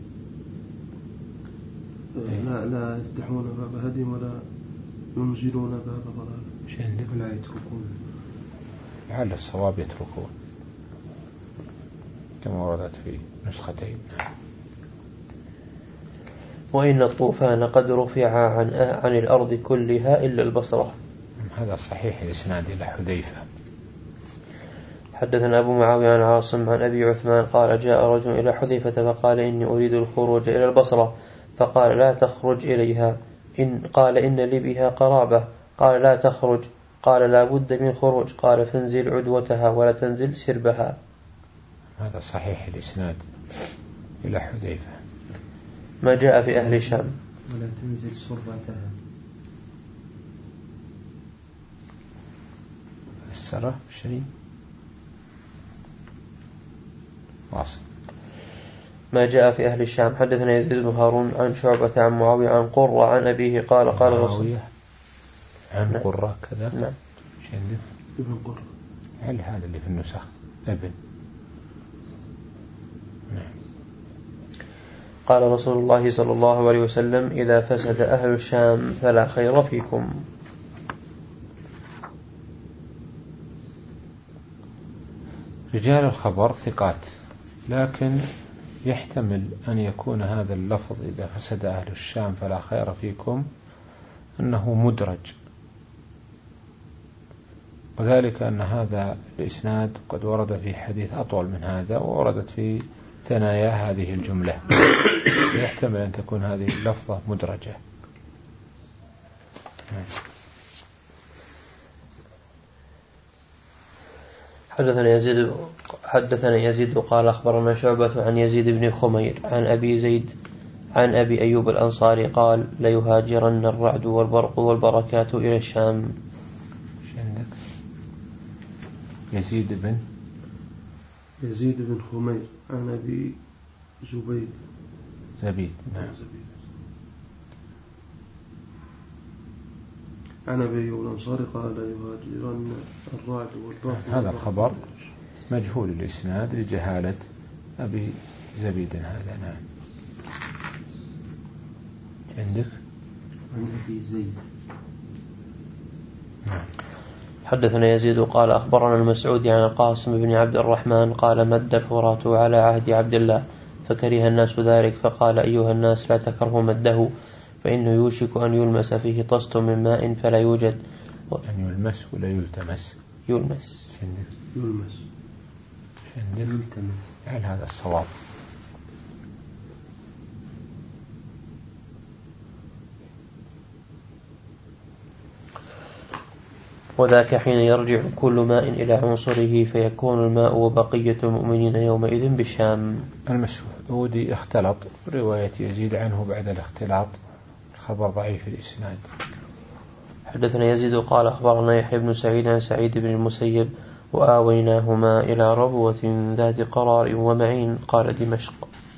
[SPEAKER 3] لا لا يفتحون باب هدي ولا ينزلون باب ضلالة
[SPEAKER 1] مش عندك
[SPEAKER 3] ولا يتركون،
[SPEAKER 1] لعل الصواب يتركون كما وردت في نسختين.
[SPEAKER 2] وإن الطوفان قد رفع عن, عن الأرض كلها إلا البصرة.
[SPEAKER 1] هذا صحيح الإسناد إلى حذيفة.
[SPEAKER 2] حدثنا أبو معاوية عن عاصم عن أبي عثمان قال جاء رجل إلى حذيفة فقال إني أريد الخروج إلى البصرة، فقال لا تخرج إليها، إن قال إن لي بها قرابة، قال لا تخرج، قال لا بد من خروج، قال فانزل عدوتها ولا تنزل سربها.
[SPEAKER 1] هذا صحيح الإسناد إلى حذيفة.
[SPEAKER 2] ما جاء في أهل الشام
[SPEAKER 4] ولا تنزل سربتها
[SPEAKER 1] فسره شيء واصل.
[SPEAKER 2] ما جاء في أهل الشام. حدثنا يزيد بن هارون عن شعبة عن معاوية عن قرة عن أبيه قال قال
[SPEAKER 1] معاوية عن
[SPEAKER 2] نعم.
[SPEAKER 1] قرة كذا
[SPEAKER 2] نعم.
[SPEAKER 1] ايش عندك؟
[SPEAKER 3] ابن قرة.
[SPEAKER 1] هل هذا اللي في النسخ ابن؟ نعم.
[SPEAKER 2] قال رسول الله صلى الله عليه وسلم إذا فسد أهل الشام فلا خير فيكم.
[SPEAKER 1] رجال الخبر ثقات، لكن يحتمل أن يكون هذا اللفظ إذا فسد أهل الشام فلا خير فيكم أنه مدرج، وذلك أن هذا الإسناد قد ورد في حديث أطول من هذا، ووردت في ثنايا هذه الجملة، يحتمل أن تكون هذه اللفظة مدرجة.
[SPEAKER 2] حدثنا يزيد حدثنا يزيد قال أخبرنا شعبة عن يزيد بن خمير عن أبي زيد عن أبي أيوب الأنصاري قال ليهاجرن الرعد والبرق والبركات إلى الشام.
[SPEAKER 1] يزيد بن
[SPEAKER 3] يزيد بن خمير عن أبي زبيد
[SPEAKER 1] زبيد نعم
[SPEAKER 3] عن أبي أيوب الأنصاري قال يهاجرن الرعد والبرق.
[SPEAKER 1] هذا الخبر مجهول الإسناد لجهالة أبي زبيد هذا. نعم. عندك
[SPEAKER 4] عن أبي زيد.
[SPEAKER 2] نعم. حدثنا يزيد قال أخبرنا المسعودي عن القاسم بن عبد الرحمن قال مد الفرات على عهد عبد الله فكره الناس ذلك فقال أيها الناس لا تكرهوا مده فإنه يوشك أن يلمس فيه طست من ماء فلا يوجد.
[SPEAKER 1] أن يلمس ولا يلتمس؟
[SPEAKER 2] يلمس.
[SPEAKER 3] يلمس.
[SPEAKER 1] يلتمس. يعني هذا الصواب.
[SPEAKER 2] وذاك حين يرجع كل ماء إلى عنصره فيكون الماء وبقية المؤمنين يومئذ بالشام.
[SPEAKER 1] المسعودي اختلط، رواية يزيد عنه بعد الاختلاط خبر ضعيف الإسناد.
[SPEAKER 2] حدثنا يزيد قال أخبرنا يحيى بن سعيد عن سعيد بن المسيب وآويناهما إلى ربوة ذات قرار ومعين قال دمشق.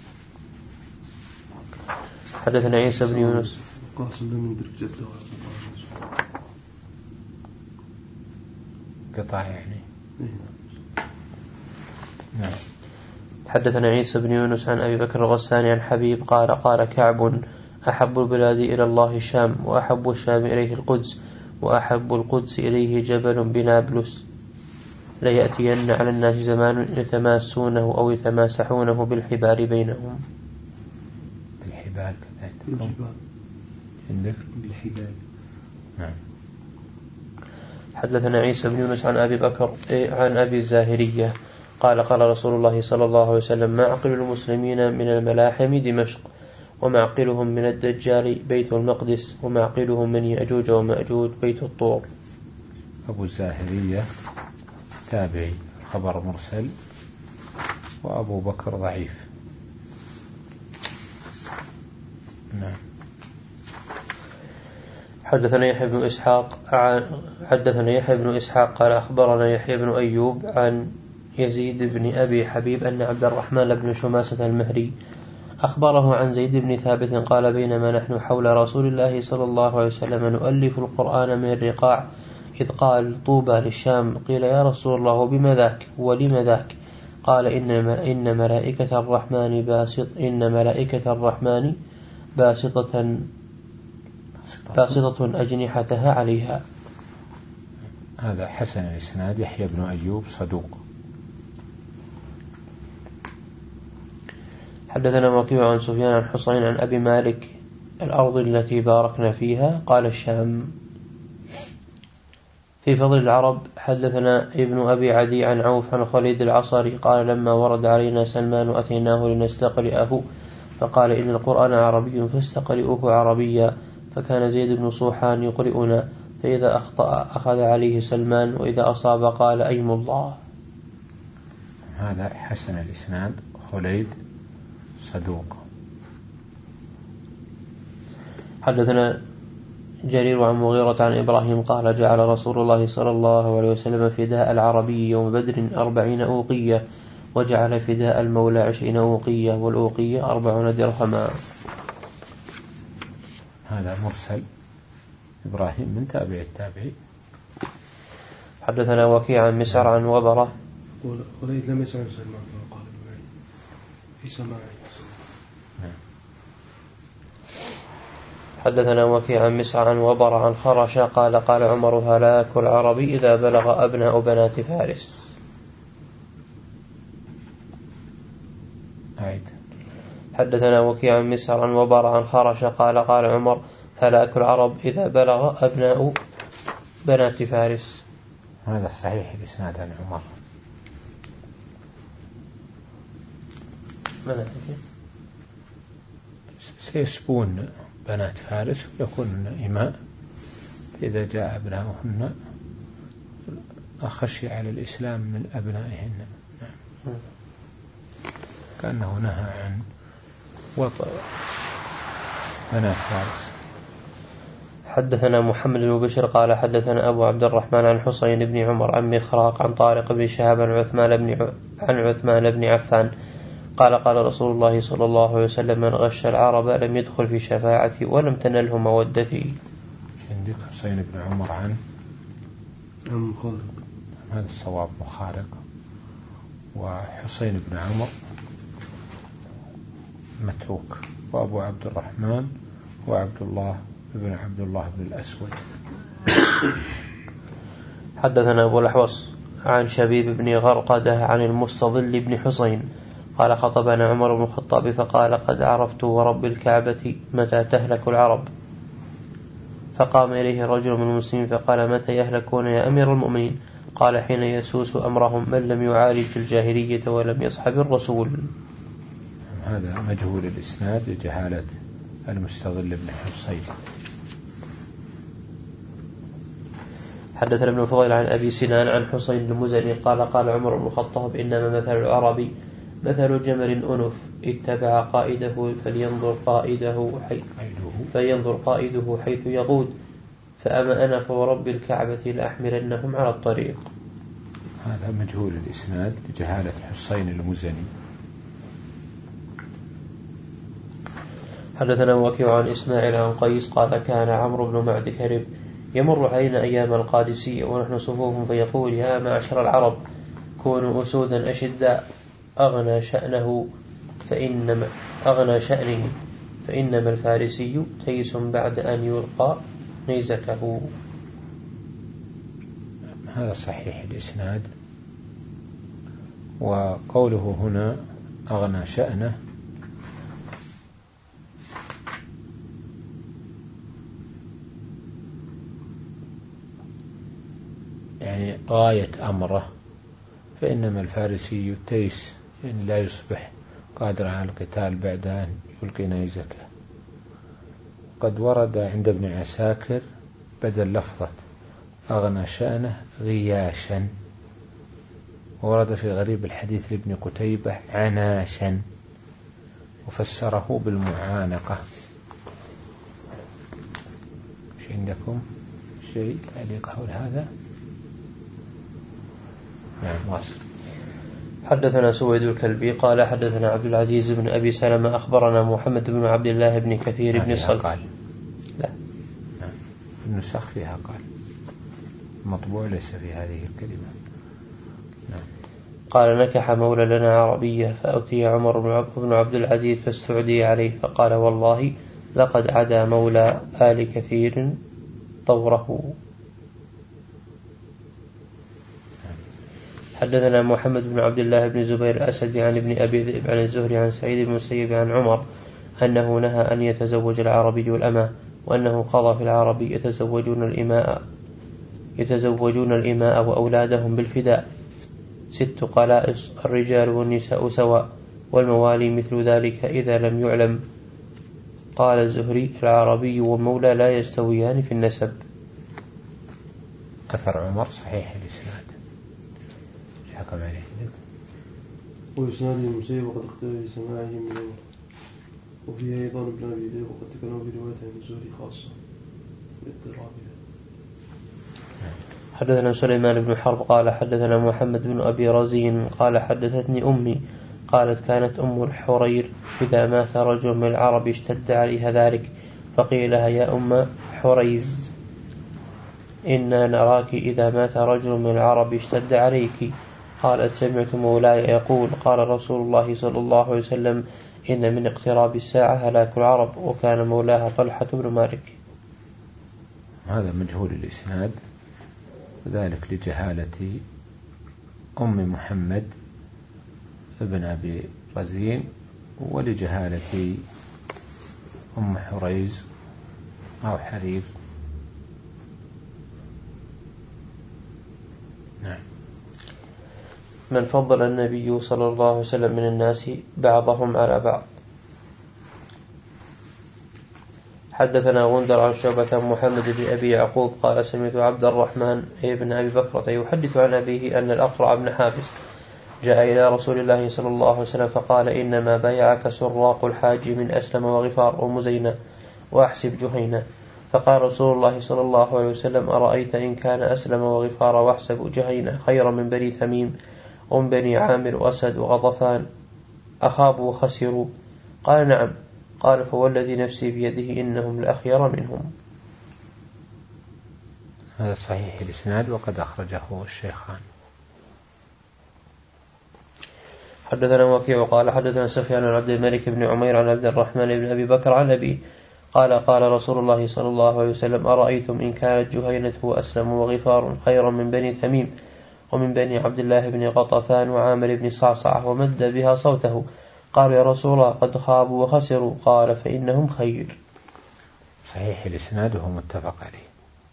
[SPEAKER 2] حدثنا عيسى بن يونس
[SPEAKER 3] قاسم لم يدرك جده
[SPEAKER 1] قطع يعني. نعم.
[SPEAKER 2] حدثنا عيسى بن يونس عن أبي بكر الغساني عن حبيب قال قال كعب أحب البلاد إلى الله الشام وأحب الشام إليه القدس وأحب القدس إليه جبل بنابلس ليأتين على الناس زمان يتماسونه أو يتماسحونه بالحبال بينهم.
[SPEAKER 1] بالحبال
[SPEAKER 3] بالجبال
[SPEAKER 1] عندك
[SPEAKER 3] بالحبال.
[SPEAKER 1] نعم.
[SPEAKER 2] حدثنا عيسى بن يونس عن أبي بكر عن أبي الزاهرية قال قال رسول الله صلى الله عليه وسلم معقل المسلمين من الملاحم دمشق ومعقلهم من الدجال بيت المقدس ومعقلهم من يأجوج ومأجوج بيت الطور.
[SPEAKER 1] أبو الزاهرية تابعي خبر مرسل، وأبو بكر ضعيف. نعم.
[SPEAKER 2] حدثنا يحيى بن إسحاق عن حدثنا يحيى بن إسحاق قال أخبرنا يحيى بن أيوب عن يزيد بن أبي حبيب أن عبد الرحمن بن شماسة المهري أخبره عن زيد بن ثابت قال بينما نحن حول رسول الله صلى الله عليه وسلم نؤلف القرآن من الرقاع إذ قال طوبى للشام قيل يا رسول الله بما ذاك ولم ذاك قال إن إن ملائكة الرحمن باسط إن ملائكة الرحمن باسطة باسطة أجنحتها عليها.
[SPEAKER 1] هذا حسن الإسناد. يحيى بن أيوب صدوق.
[SPEAKER 2] حدثنا وكيع عن سفيان عن حسين عن أبي مالك الأرض التي باركنا فيها قال الشام. في فضل العرب حدثنا ابن أبي عدي عن عوف عن خالد العصري قال لما ورد علينا سلمان أتيناه لنستقرئه فقال إن القرآن عربي فاستقرئوه عربيا فكان زيد بن صوحان يقرئنا فإذا أخطأ أخذ عليه سلمان وإذا أصاب قال أيم الله.
[SPEAKER 1] هذا حسن الإسناد. خالد صدوق.
[SPEAKER 2] حدثنا جرير عن مغيرة عن إبراهيم قال جعل رسول الله صلى الله عليه وسلم فداء العربي يوم بدر أربعين أوقية وجعل فداء المولى عشرين أوقية والأوقية أربعون درهما.
[SPEAKER 1] هذا مرسل. إبراهيم من تابع التابعي.
[SPEAKER 2] حدثنا وكيع عن مسعر عن وبرة
[SPEAKER 3] وليد لم يسمع سلمان قال في سماعه.
[SPEAKER 2] حدثنا وكيع عن مسعر عن وبرة عن خرش قال قال عمر هلاك العربي إذا بلغ أبناء بنات فارس.
[SPEAKER 1] أعيد.
[SPEAKER 2] حدثنا وكيع عن مسعر عن وبرة عن خرش قال قال عمر هلاك العرب إذا بلغ أبناء بنات فارس.
[SPEAKER 1] هذا صحيح الإسناد عن عمر. سيسبون بنات فارس ويكون إماء، إذا جاء أبناؤهن أخشي على الإسلام من أبنائهن. كأنه نهى عن وطأ بنات فارس.
[SPEAKER 2] حدثنا محمد بن بشر قال حدثنا أبو عبد الرحمن عن حسين بن عمر عن مخراق عن طارق بن شهاب عن عثمان بن عن عثمان بن عفان قال قال رسول الله صلى الله عليه وسلم من غش العرب لم يدخل في شفاعتي ولم تنله مودتي.
[SPEAKER 1] عندك حسين بن عمر عن
[SPEAKER 3] مخارق،
[SPEAKER 1] هذا الصواب مخارق، وحسين بن عمر متروك، وأبو عبد الرحمن وعبد الله بن عبد الله بن الأسود.
[SPEAKER 2] حدثنا أبو الأحوص عن شبيب بن غرقدة عن المستظل بن حسين قال خطبنا عمر بن الخطاب فقال قد عرفت ورب الكعبة متى تهلك العرب. فقام إليه رجل من المسلمين فقال متى يهلكون يا أمير المؤمنين؟ قال حين يسوس أمرهم من لم يعالج الجاهلية ولم يصحب الرسول.
[SPEAKER 1] هذا مجهول الإسناد لجهالة المستظل بن حسين.
[SPEAKER 2] حدثنا ابن الفضيل عن أبي سنان عن حسين المزني قال قال عمر بن الخطاب إنما مثل العرب مثل جمل أنف اتبع قائده فلينظر قائده حيث فينظر قائده حيث يقود فأما أنا فورب الكعبة لأحملنهم على الطريق.
[SPEAKER 1] هذا مجهول الإسناد لجهالة حسين المزني.
[SPEAKER 2] حدثنا وكيع عن إسماعيل عن قيس قال كان عمرو بن معد كرب يمر علينا أيام القادسية ونحن صفوف فيقول يا معشر العرب كونوا أسودا أشداء أغنى شأنه فإنما أغنى شأنه فإنما الفارسي تيس بعد أن يلقى نيزكه.
[SPEAKER 1] هذا صحيح الإسناد. وقوله هنا أغنى شأنه يعني غاية أمره، فإنما الفارسي تيس يعني لا يصبح قادرا على القتال بعد أن يلقي نيزكه. قد ورد عند ابن عساكر بدل لفظة أغنى شأنه غياشا، ورد في غريب الحديث لابن قتيبة عناشا، وفسره بالمعانقة. مش عندكم شيء تعليق حول هذا؟ نعم واصل.
[SPEAKER 2] حدثنا سويد الكلبي قال حدثنا عبد العزيز بن أبي سلمة أخبرنا محمد بن عبد الله بن كثير بن صلح. لا
[SPEAKER 1] نعم. النسخ فيها قال، مطبوع ليس في هذه الكلمة. نعم.
[SPEAKER 2] قال نكح مولى لنا عربية فأتي عمر بن عبد العزيز فاستعدي عليه فقال والله لقد عدا مولى آل كثير طوره. حدثنا محمد بن عبد الله بن زبير الأسدي عن ابن أبي ذئب عن الزهري عن سعيد بن المسيب عن عمر أنه نهى أن يتزوج العربي الأمة، وأنه قضى في العرب يتزوجون الإماء يتزوجون الإماء وأولادهم بالفداء ست قلائص الرجال والنساء سواء والموالي مثل ذلك إذا لم يعلم. قال الزهري العربي والمولى لا يستويان في النسب.
[SPEAKER 1] أثر عمر صحيح الإسناد. حكم عليه
[SPEAKER 3] وإسناد المسيب وقد اختلف سماعه من عمر، وفيه أيضا ابن أبي ذئب وقد تكلم برواية عن الزهري خاصة باضطرابها.
[SPEAKER 2] حدثنا سليمان بن حرب قال حدثنا محمد بن أبي رزين قال حدثتني أمي قالت كانت أم الحرير إذا مات رجل من العرب اشتد عليها ذلك فقيل لها يا أم حريز إنا نراك إذا مات رجل من العرب اشتد عليك. قالت سمعت مولاي يقول قال رسول الله صلى الله عليه وسلم إن من اقتراب الساعة هلاك العرب، وكان مولاها طلحة بن مالك.
[SPEAKER 1] هذا مجهول الإسناد، ذلك لجهالة أم محمد ابن أبي رزين ولجهالة أم حريز أو حرير. نعم.
[SPEAKER 2] من فضل النبي صلى الله عليه وسلم من الناس بعضهم على بعض. حدثنا غندر عن شعبة محمد بن أبي يعقوب قال سمعت عبد الرحمن بن أبي بكرة يحدث عن أبيه أن الأقرع بن حابس جاء إلى رسول الله صلى الله عليه وسلم فقال إنما بايعك سراق الحاج من أسلم وغفار ومزينة وأحسب جهينة. فقال رسول الله صلى الله عليه وسلم أرأيت إن كان أسلم وغفار وأحسب جهينة خيرا من بني تميم ومن بني عامر وأسد وغطفان أخابوا وخسروا؟ قال نعم. قال فوالذي نفسي بيده إنهم لأخير منهم.
[SPEAKER 1] هذا صحيح الإسناد وقد أخرجه الشيخان.
[SPEAKER 2] حدثنا وكيع قال حدثنا سفيان عن عبد الملك بن عمير عن عبد الرحمن بن أبي بكر عن أبيه قال قال رسول الله صلى الله عليه وسلم أرأيتم إن كانت جهينة وأسلم وغفار خيرا من بني تميم ومن بني عبد الله بن غطفان وعامر بن صعصعة ومد بها صوته قال يا رسول الله قد خابوا وخسروا قال فإنهم خير.
[SPEAKER 1] صحيح الإسناد وهو متفق عليه.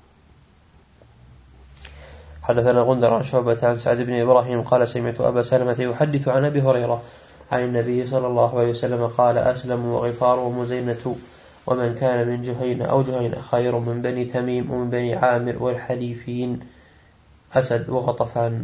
[SPEAKER 2] حدثنا غندر عن شعبة عن سعد بن إبراهيم قال سمعت أبا سلمة يحدث عن أبي هريرة عن النبي صلى الله عليه وسلم قال أسلم وغفار ومزينة ومن كان من جهينة أو جهينة خير من بني تميم ومن بني عامر والحليفين أسد وغطفان.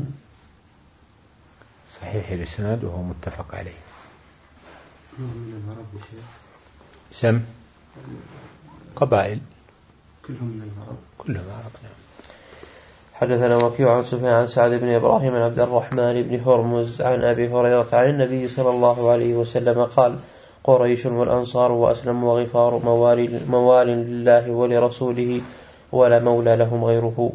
[SPEAKER 1] صحيح الإسناد وهو متفق عليه.
[SPEAKER 4] من العرب
[SPEAKER 1] سم قبائل
[SPEAKER 4] كلهم من العرب
[SPEAKER 1] كلهم عرب. نعم.
[SPEAKER 2] حدثنا وكيع عن سفيان عن سعد بن إبراهيم عن عبد الرحمن بن هرمز عن أبي هريرة عن النبي صلى الله عليه وسلم قال قريش والأنصار وأسلم وغفار موالي, موالي لله ولرسوله ولا مولى لهم غيره.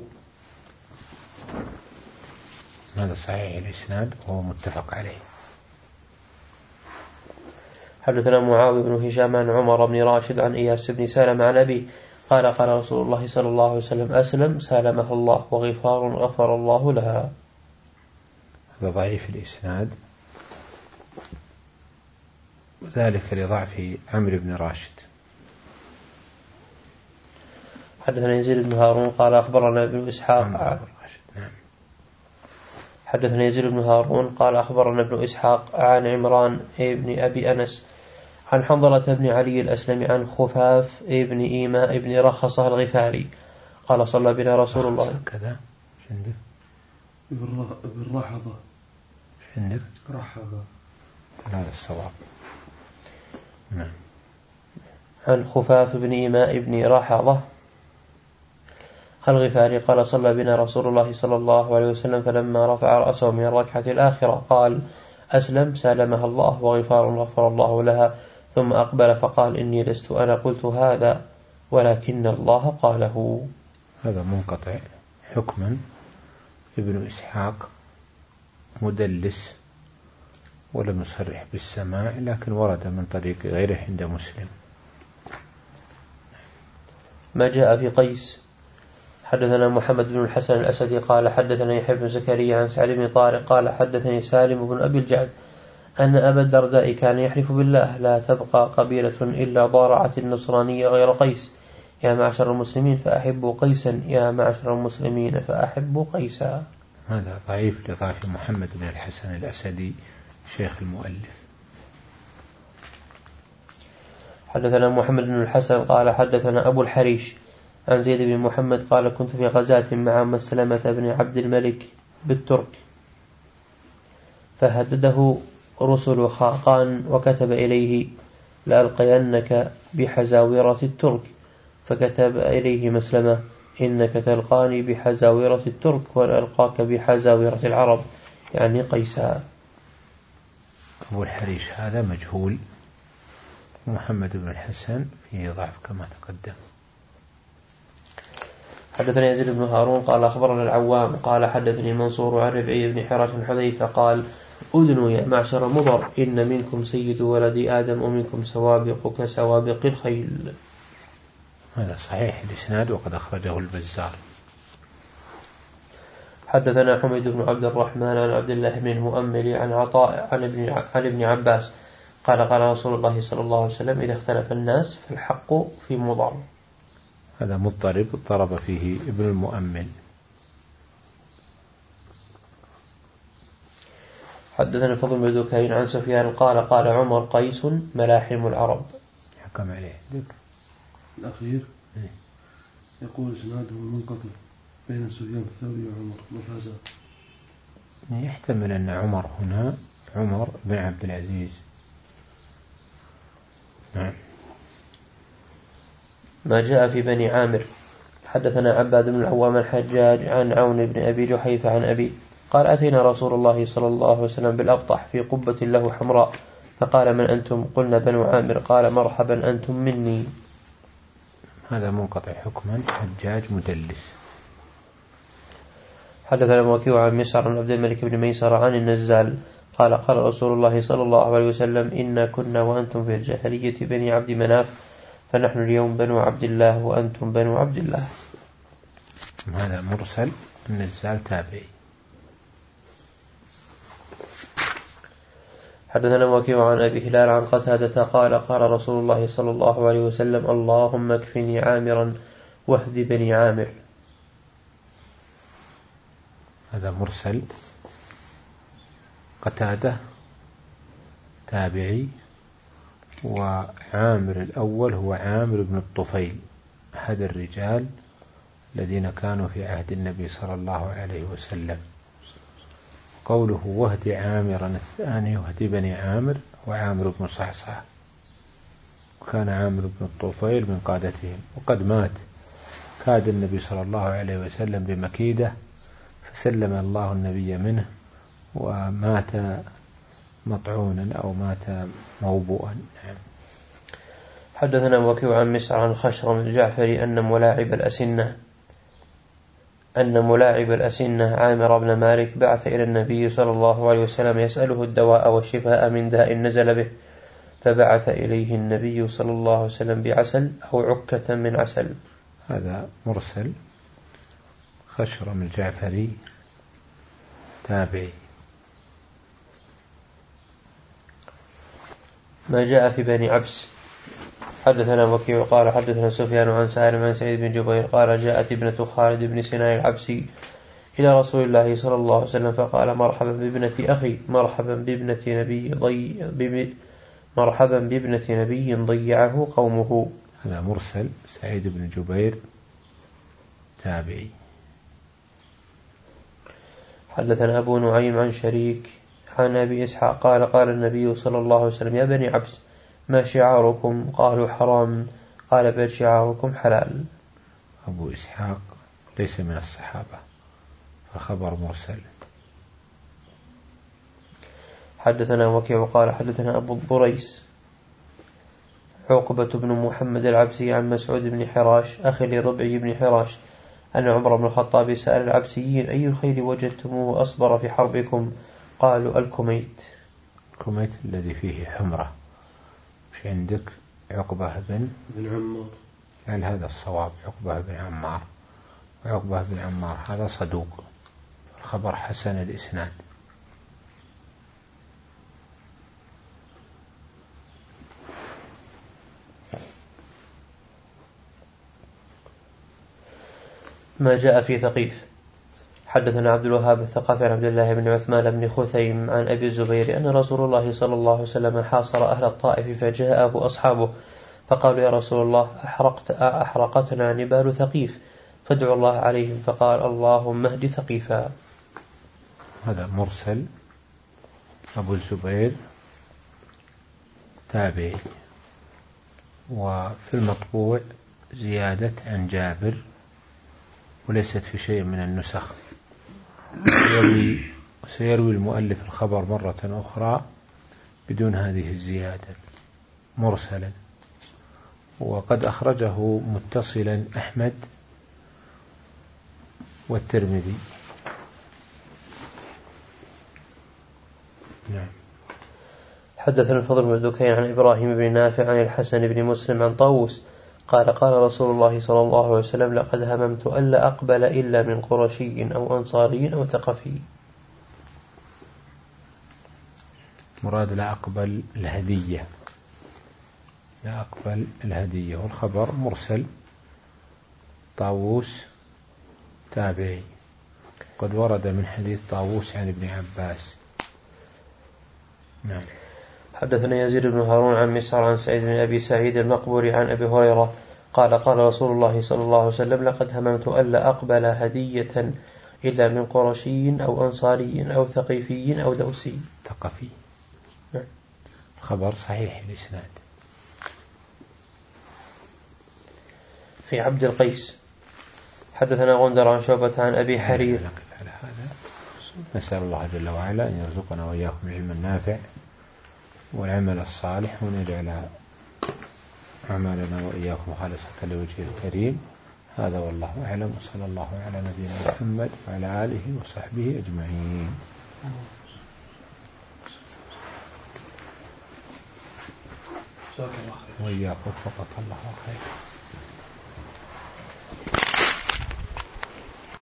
[SPEAKER 1] هذا صحيح الإسناد وهو متفق عليه.
[SPEAKER 2] حدثنا معاوية بن هشام عن عمر بن راشد عن إياس بن سالم عن أبي قال قال رسول الله صلى الله عليه وسلم أسلم سالمها الله وغفار غفر الله لها.
[SPEAKER 1] هذا ضعيف الإسناد وذلك لضعف عمرو بن راشد.
[SPEAKER 2] حدثنا يزيد بن هارون قال أخبرنا ابن إسحاق عن
[SPEAKER 1] نعم.
[SPEAKER 2] حدثنا يزيد بن هارون قال أخبرنا ابن إسحاق عن عمران ابن أبي أنس عن حنظلة بن علي الأسلمي عن خفاف ابن إيماء ابن رخصة الغفاري قال صلى بنا رسول الله
[SPEAKER 1] كذا شندك
[SPEAKER 3] بالرحضة
[SPEAKER 1] شندك
[SPEAKER 3] رحضة
[SPEAKER 1] هذا الصواب. نعم.
[SPEAKER 2] عن خفاف بن إيماء ابن رحضة الغفاري قال صلى بنا رسول الله صلى الله عليه وسلم فلما رفع رأسه من الركعة الآخرة قال أسلم سالمها الله وغفار غفر الله لها ثم أقبل فقال إني لست أنا قلت هذا ولكن الله قاله.
[SPEAKER 1] هذا منقطع حكما. ابن إسحاق مدلس ولم يصرح بالسماع لكن ورد من طريق غيره عند مسلم.
[SPEAKER 2] ما جاء في قيس. حدثنا محمد بن الحسن الأسدي قال حدثنا يحيى بن زكريا عن سعد بن طارق قال حدثني سالم بن أبي الجعد أن أبا الدرداء كان يحلف بالله لا تبقى قبيلة إلا ضارعت النصرانية غير قيس يا معشر المسلمين فأحبوا قيسا يا معشر المسلمين فأحبوا قيسا.
[SPEAKER 1] هذا ضعيف لضعف محمد بن الحسن الأسدي شيخ المؤلف.
[SPEAKER 2] حدثنا محمد بن الحسن قال حدثنا أبو الحريش عن زيد بن محمد قال كنت في غزاة مع مسلمة بن عبد الملك بالترك فهدده رسل خاقان وكتب إليه لألقينك بحزاورة الترك فكتب إليه مسلمة إنك تلقاني بحزاورة الترك وألقاك بحزاورة العرب يعني قيسا.
[SPEAKER 1] أبو الحريش هذا مجهول. محمد بن الحسن فيه ضعف كما تقدم.
[SPEAKER 2] حدثني يزيد بن هارون قال أخبرنا العوام قال حدثني منصور عن ربعي بن حراش حذيفة قال أذنوا يا معشر مضر إن منكم سيد ولد آدم ومنكم سوابق كسوابق الخيل.
[SPEAKER 1] هذا صحيح الإسناد وقد أخرجه البزار.
[SPEAKER 2] حدثنا حميد بن عبد الرحمن عن عبد الله بن المؤمل عن عطاء عن ابن, عن ابن عباس قال قال رسول الله صلى الله عليه وسلم إذا اختلف الناس فالحق في مضر.
[SPEAKER 1] هذا مضطرب اضطرب فيه ابن المؤمل.
[SPEAKER 2] حدثنا الفضل بن دكين عن سفيان قال قال عمر قيس ملاحم العرب.
[SPEAKER 1] حكم عليه
[SPEAKER 3] الأخير يقول إسناده منقطع بين سفيان الثوري وعمر مفازة.
[SPEAKER 1] يحتمل أن عمر هنا عمر بن عبد العزيز. نعم.
[SPEAKER 2] ما جاء في بني عامر. حدثنا عباد بن العوام الحجاج عن عون بن أبي جحيفة عن أبي قال أتينا رسول الله صلى الله عليه وسلم بالأبطح في قبة له حمراء فقال من أنتم؟ قلنا بنو عامر. قال مرحبا أنتم مني.
[SPEAKER 1] هذا منقطع حكما حجاج مدلس.
[SPEAKER 2] حدثنا وكيع عن مسعر عن عبد الملك بن ميسر عن النزال قال قال رسول الله صلى الله عليه وسلم إنا كنا وأنتم في الجاهلية بني عبد مناف فنحن اليوم بنو عبد الله وأنتم بنو عبد الله.
[SPEAKER 1] هذا مرسل. النزال تابعي.
[SPEAKER 2] حدثنا وكيع عن أبي هلال عن قتادة قال قال رسول الله صلى الله عليه وسلم اللهم اكفني عامرا واهد بني عامر.
[SPEAKER 1] هذا مرسل. قتادة تابعي، وعامر الأول هو عامر بن الطفيل أحد الرجال الذين كانوا في عهد النبي صلى الله عليه وسلم. قوله وهد عامرا الثاني وهد بني عامر وعامر بن صعصع، وكان عامر بن الطفيل من قادتهم، وقد مات. كاد النبي صلى الله عليه وسلم بمكيدة فسلم الله النبي منه ومات مطعونا أو مات موبوءا.
[SPEAKER 2] حدثنا وكيع عن مسعر عن خشرم الجعفري أن ملاعب الأسنة أن ملاعب الأسنة عامر بن مالك بعث إلى النبي صلى الله عليه وسلم يسأله الدواء والشفاء من داء نزل به، فبعث إليه النبي صلى الله عليه وسلم بعسل أو عكة من عسل.
[SPEAKER 1] هذا مرسل. خشرم الجعفري تابعي.
[SPEAKER 2] ما جاء في بني عبس. حدثنا وكيع قال حدثنا سفيان عن سالم عن سعيد بن جبير قال جاءت ابنة خالد بن سنان العبسي إلى رسول الله صلى الله عليه وسلم فقال مرحبا بابنة أخي مرحبا بابنة نبي ضي مرحبا بابنة نبي ضيعه قومه.
[SPEAKER 1] هذا مرسل. سعيد بن جبير تابعي.
[SPEAKER 2] حدثنا أبو نعيم عن شريك عن أبي إسحاق قال قال النبي صلى الله عليه وسلم يا بني عبس ما شعاركم؟ قالوا حرام. قال بل شعاركم حلال.
[SPEAKER 1] أبو إسحاق ليس من الصحابة فخبر مرسل.
[SPEAKER 2] حدثنا وكيع قال حدثنا أبو الضريس عقبة بن محمد العبسي عن مسعود بن حراش أخي لربعي بن حراش أن عمر بن الخطاب سأل العبسيين أي الخير وجدتموه أصبر في حربكم؟ قالوا الكميت.
[SPEAKER 1] الكميت الذي فيه حمرة. وش عندك؟ عقبة بن
[SPEAKER 3] بن عمار.
[SPEAKER 1] هل هذا الصواب؟ عقبة بن عمار. وعقبة بن عمار هذا صدوق، الخبر حسن الإسناد.
[SPEAKER 2] ما جاء في ثقيف. حدثنا عبد الوهاب الثقافي عن عبد الله بن عثمان بن خثيم عن أبي الزبير أن رسول الله صلى الله عليه وسلم حاصر أهل الطائف فجاءه أصحابه فقالوا يا رسول الله أحرقت أحرقتنا نبال ثقيف فادعوا الله عليهم، فقال اللهم اهد ثقيفا.
[SPEAKER 1] هذا مرسل. أبو الزبير تابعي. وفي المطبوع زيادة عن جابر وليست في شيء من النسخ. سيروي المؤلف الخبر مرة أخرى بدون هذه الزيادة مرسلا. وقد أخرجه متصلا أحمد والترمذي. نعم.
[SPEAKER 2] حدثنا الفضل بن دكين عن إبراهيم بن نافع عن الحسن بن مسلم عن طاووس قال قال رسول الله صلى الله عليه وسلم لقد هممت ألا أقبل إلا من قرشي أو أنصاري أو ثقفي.
[SPEAKER 1] مراد لا أقبل الهدية، لا أقبل الهدية، والخبر مرسل. طاووس تابعي، قد ورد من حديث طاووس عن ابن عباس. نعم.
[SPEAKER 2] حدثنا يزيد بن هارون عن مسعر عن سعيد بن أبي سعيد المقبري عن أبي هريرة قال قال رسول الله صلى الله عليه وسلم لقد هممت ألا أقبل هدية إلا من قرشي أو أنصاري أو ثقيفي أو دوسي.
[SPEAKER 1] ثقفي.
[SPEAKER 2] نعم.
[SPEAKER 1] خبر صحيح الإسناد.
[SPEAKER 2] في عبد القيس حدثنا غندر عن شعبة عن أبي حرير.
[SPEAKER 1] على هذا نسأل الله جل وعلا أن يرزقنا وإياكم العلم النافع والعمل الصالح، وأن يجعل أعمالنا وإياكم خالصة لوجهه الكريم. هذا والله أعلم، وصلى الله على نبينا محمد وعلى آله وصحبه أجمعين. وإياكم وفقك الله خير.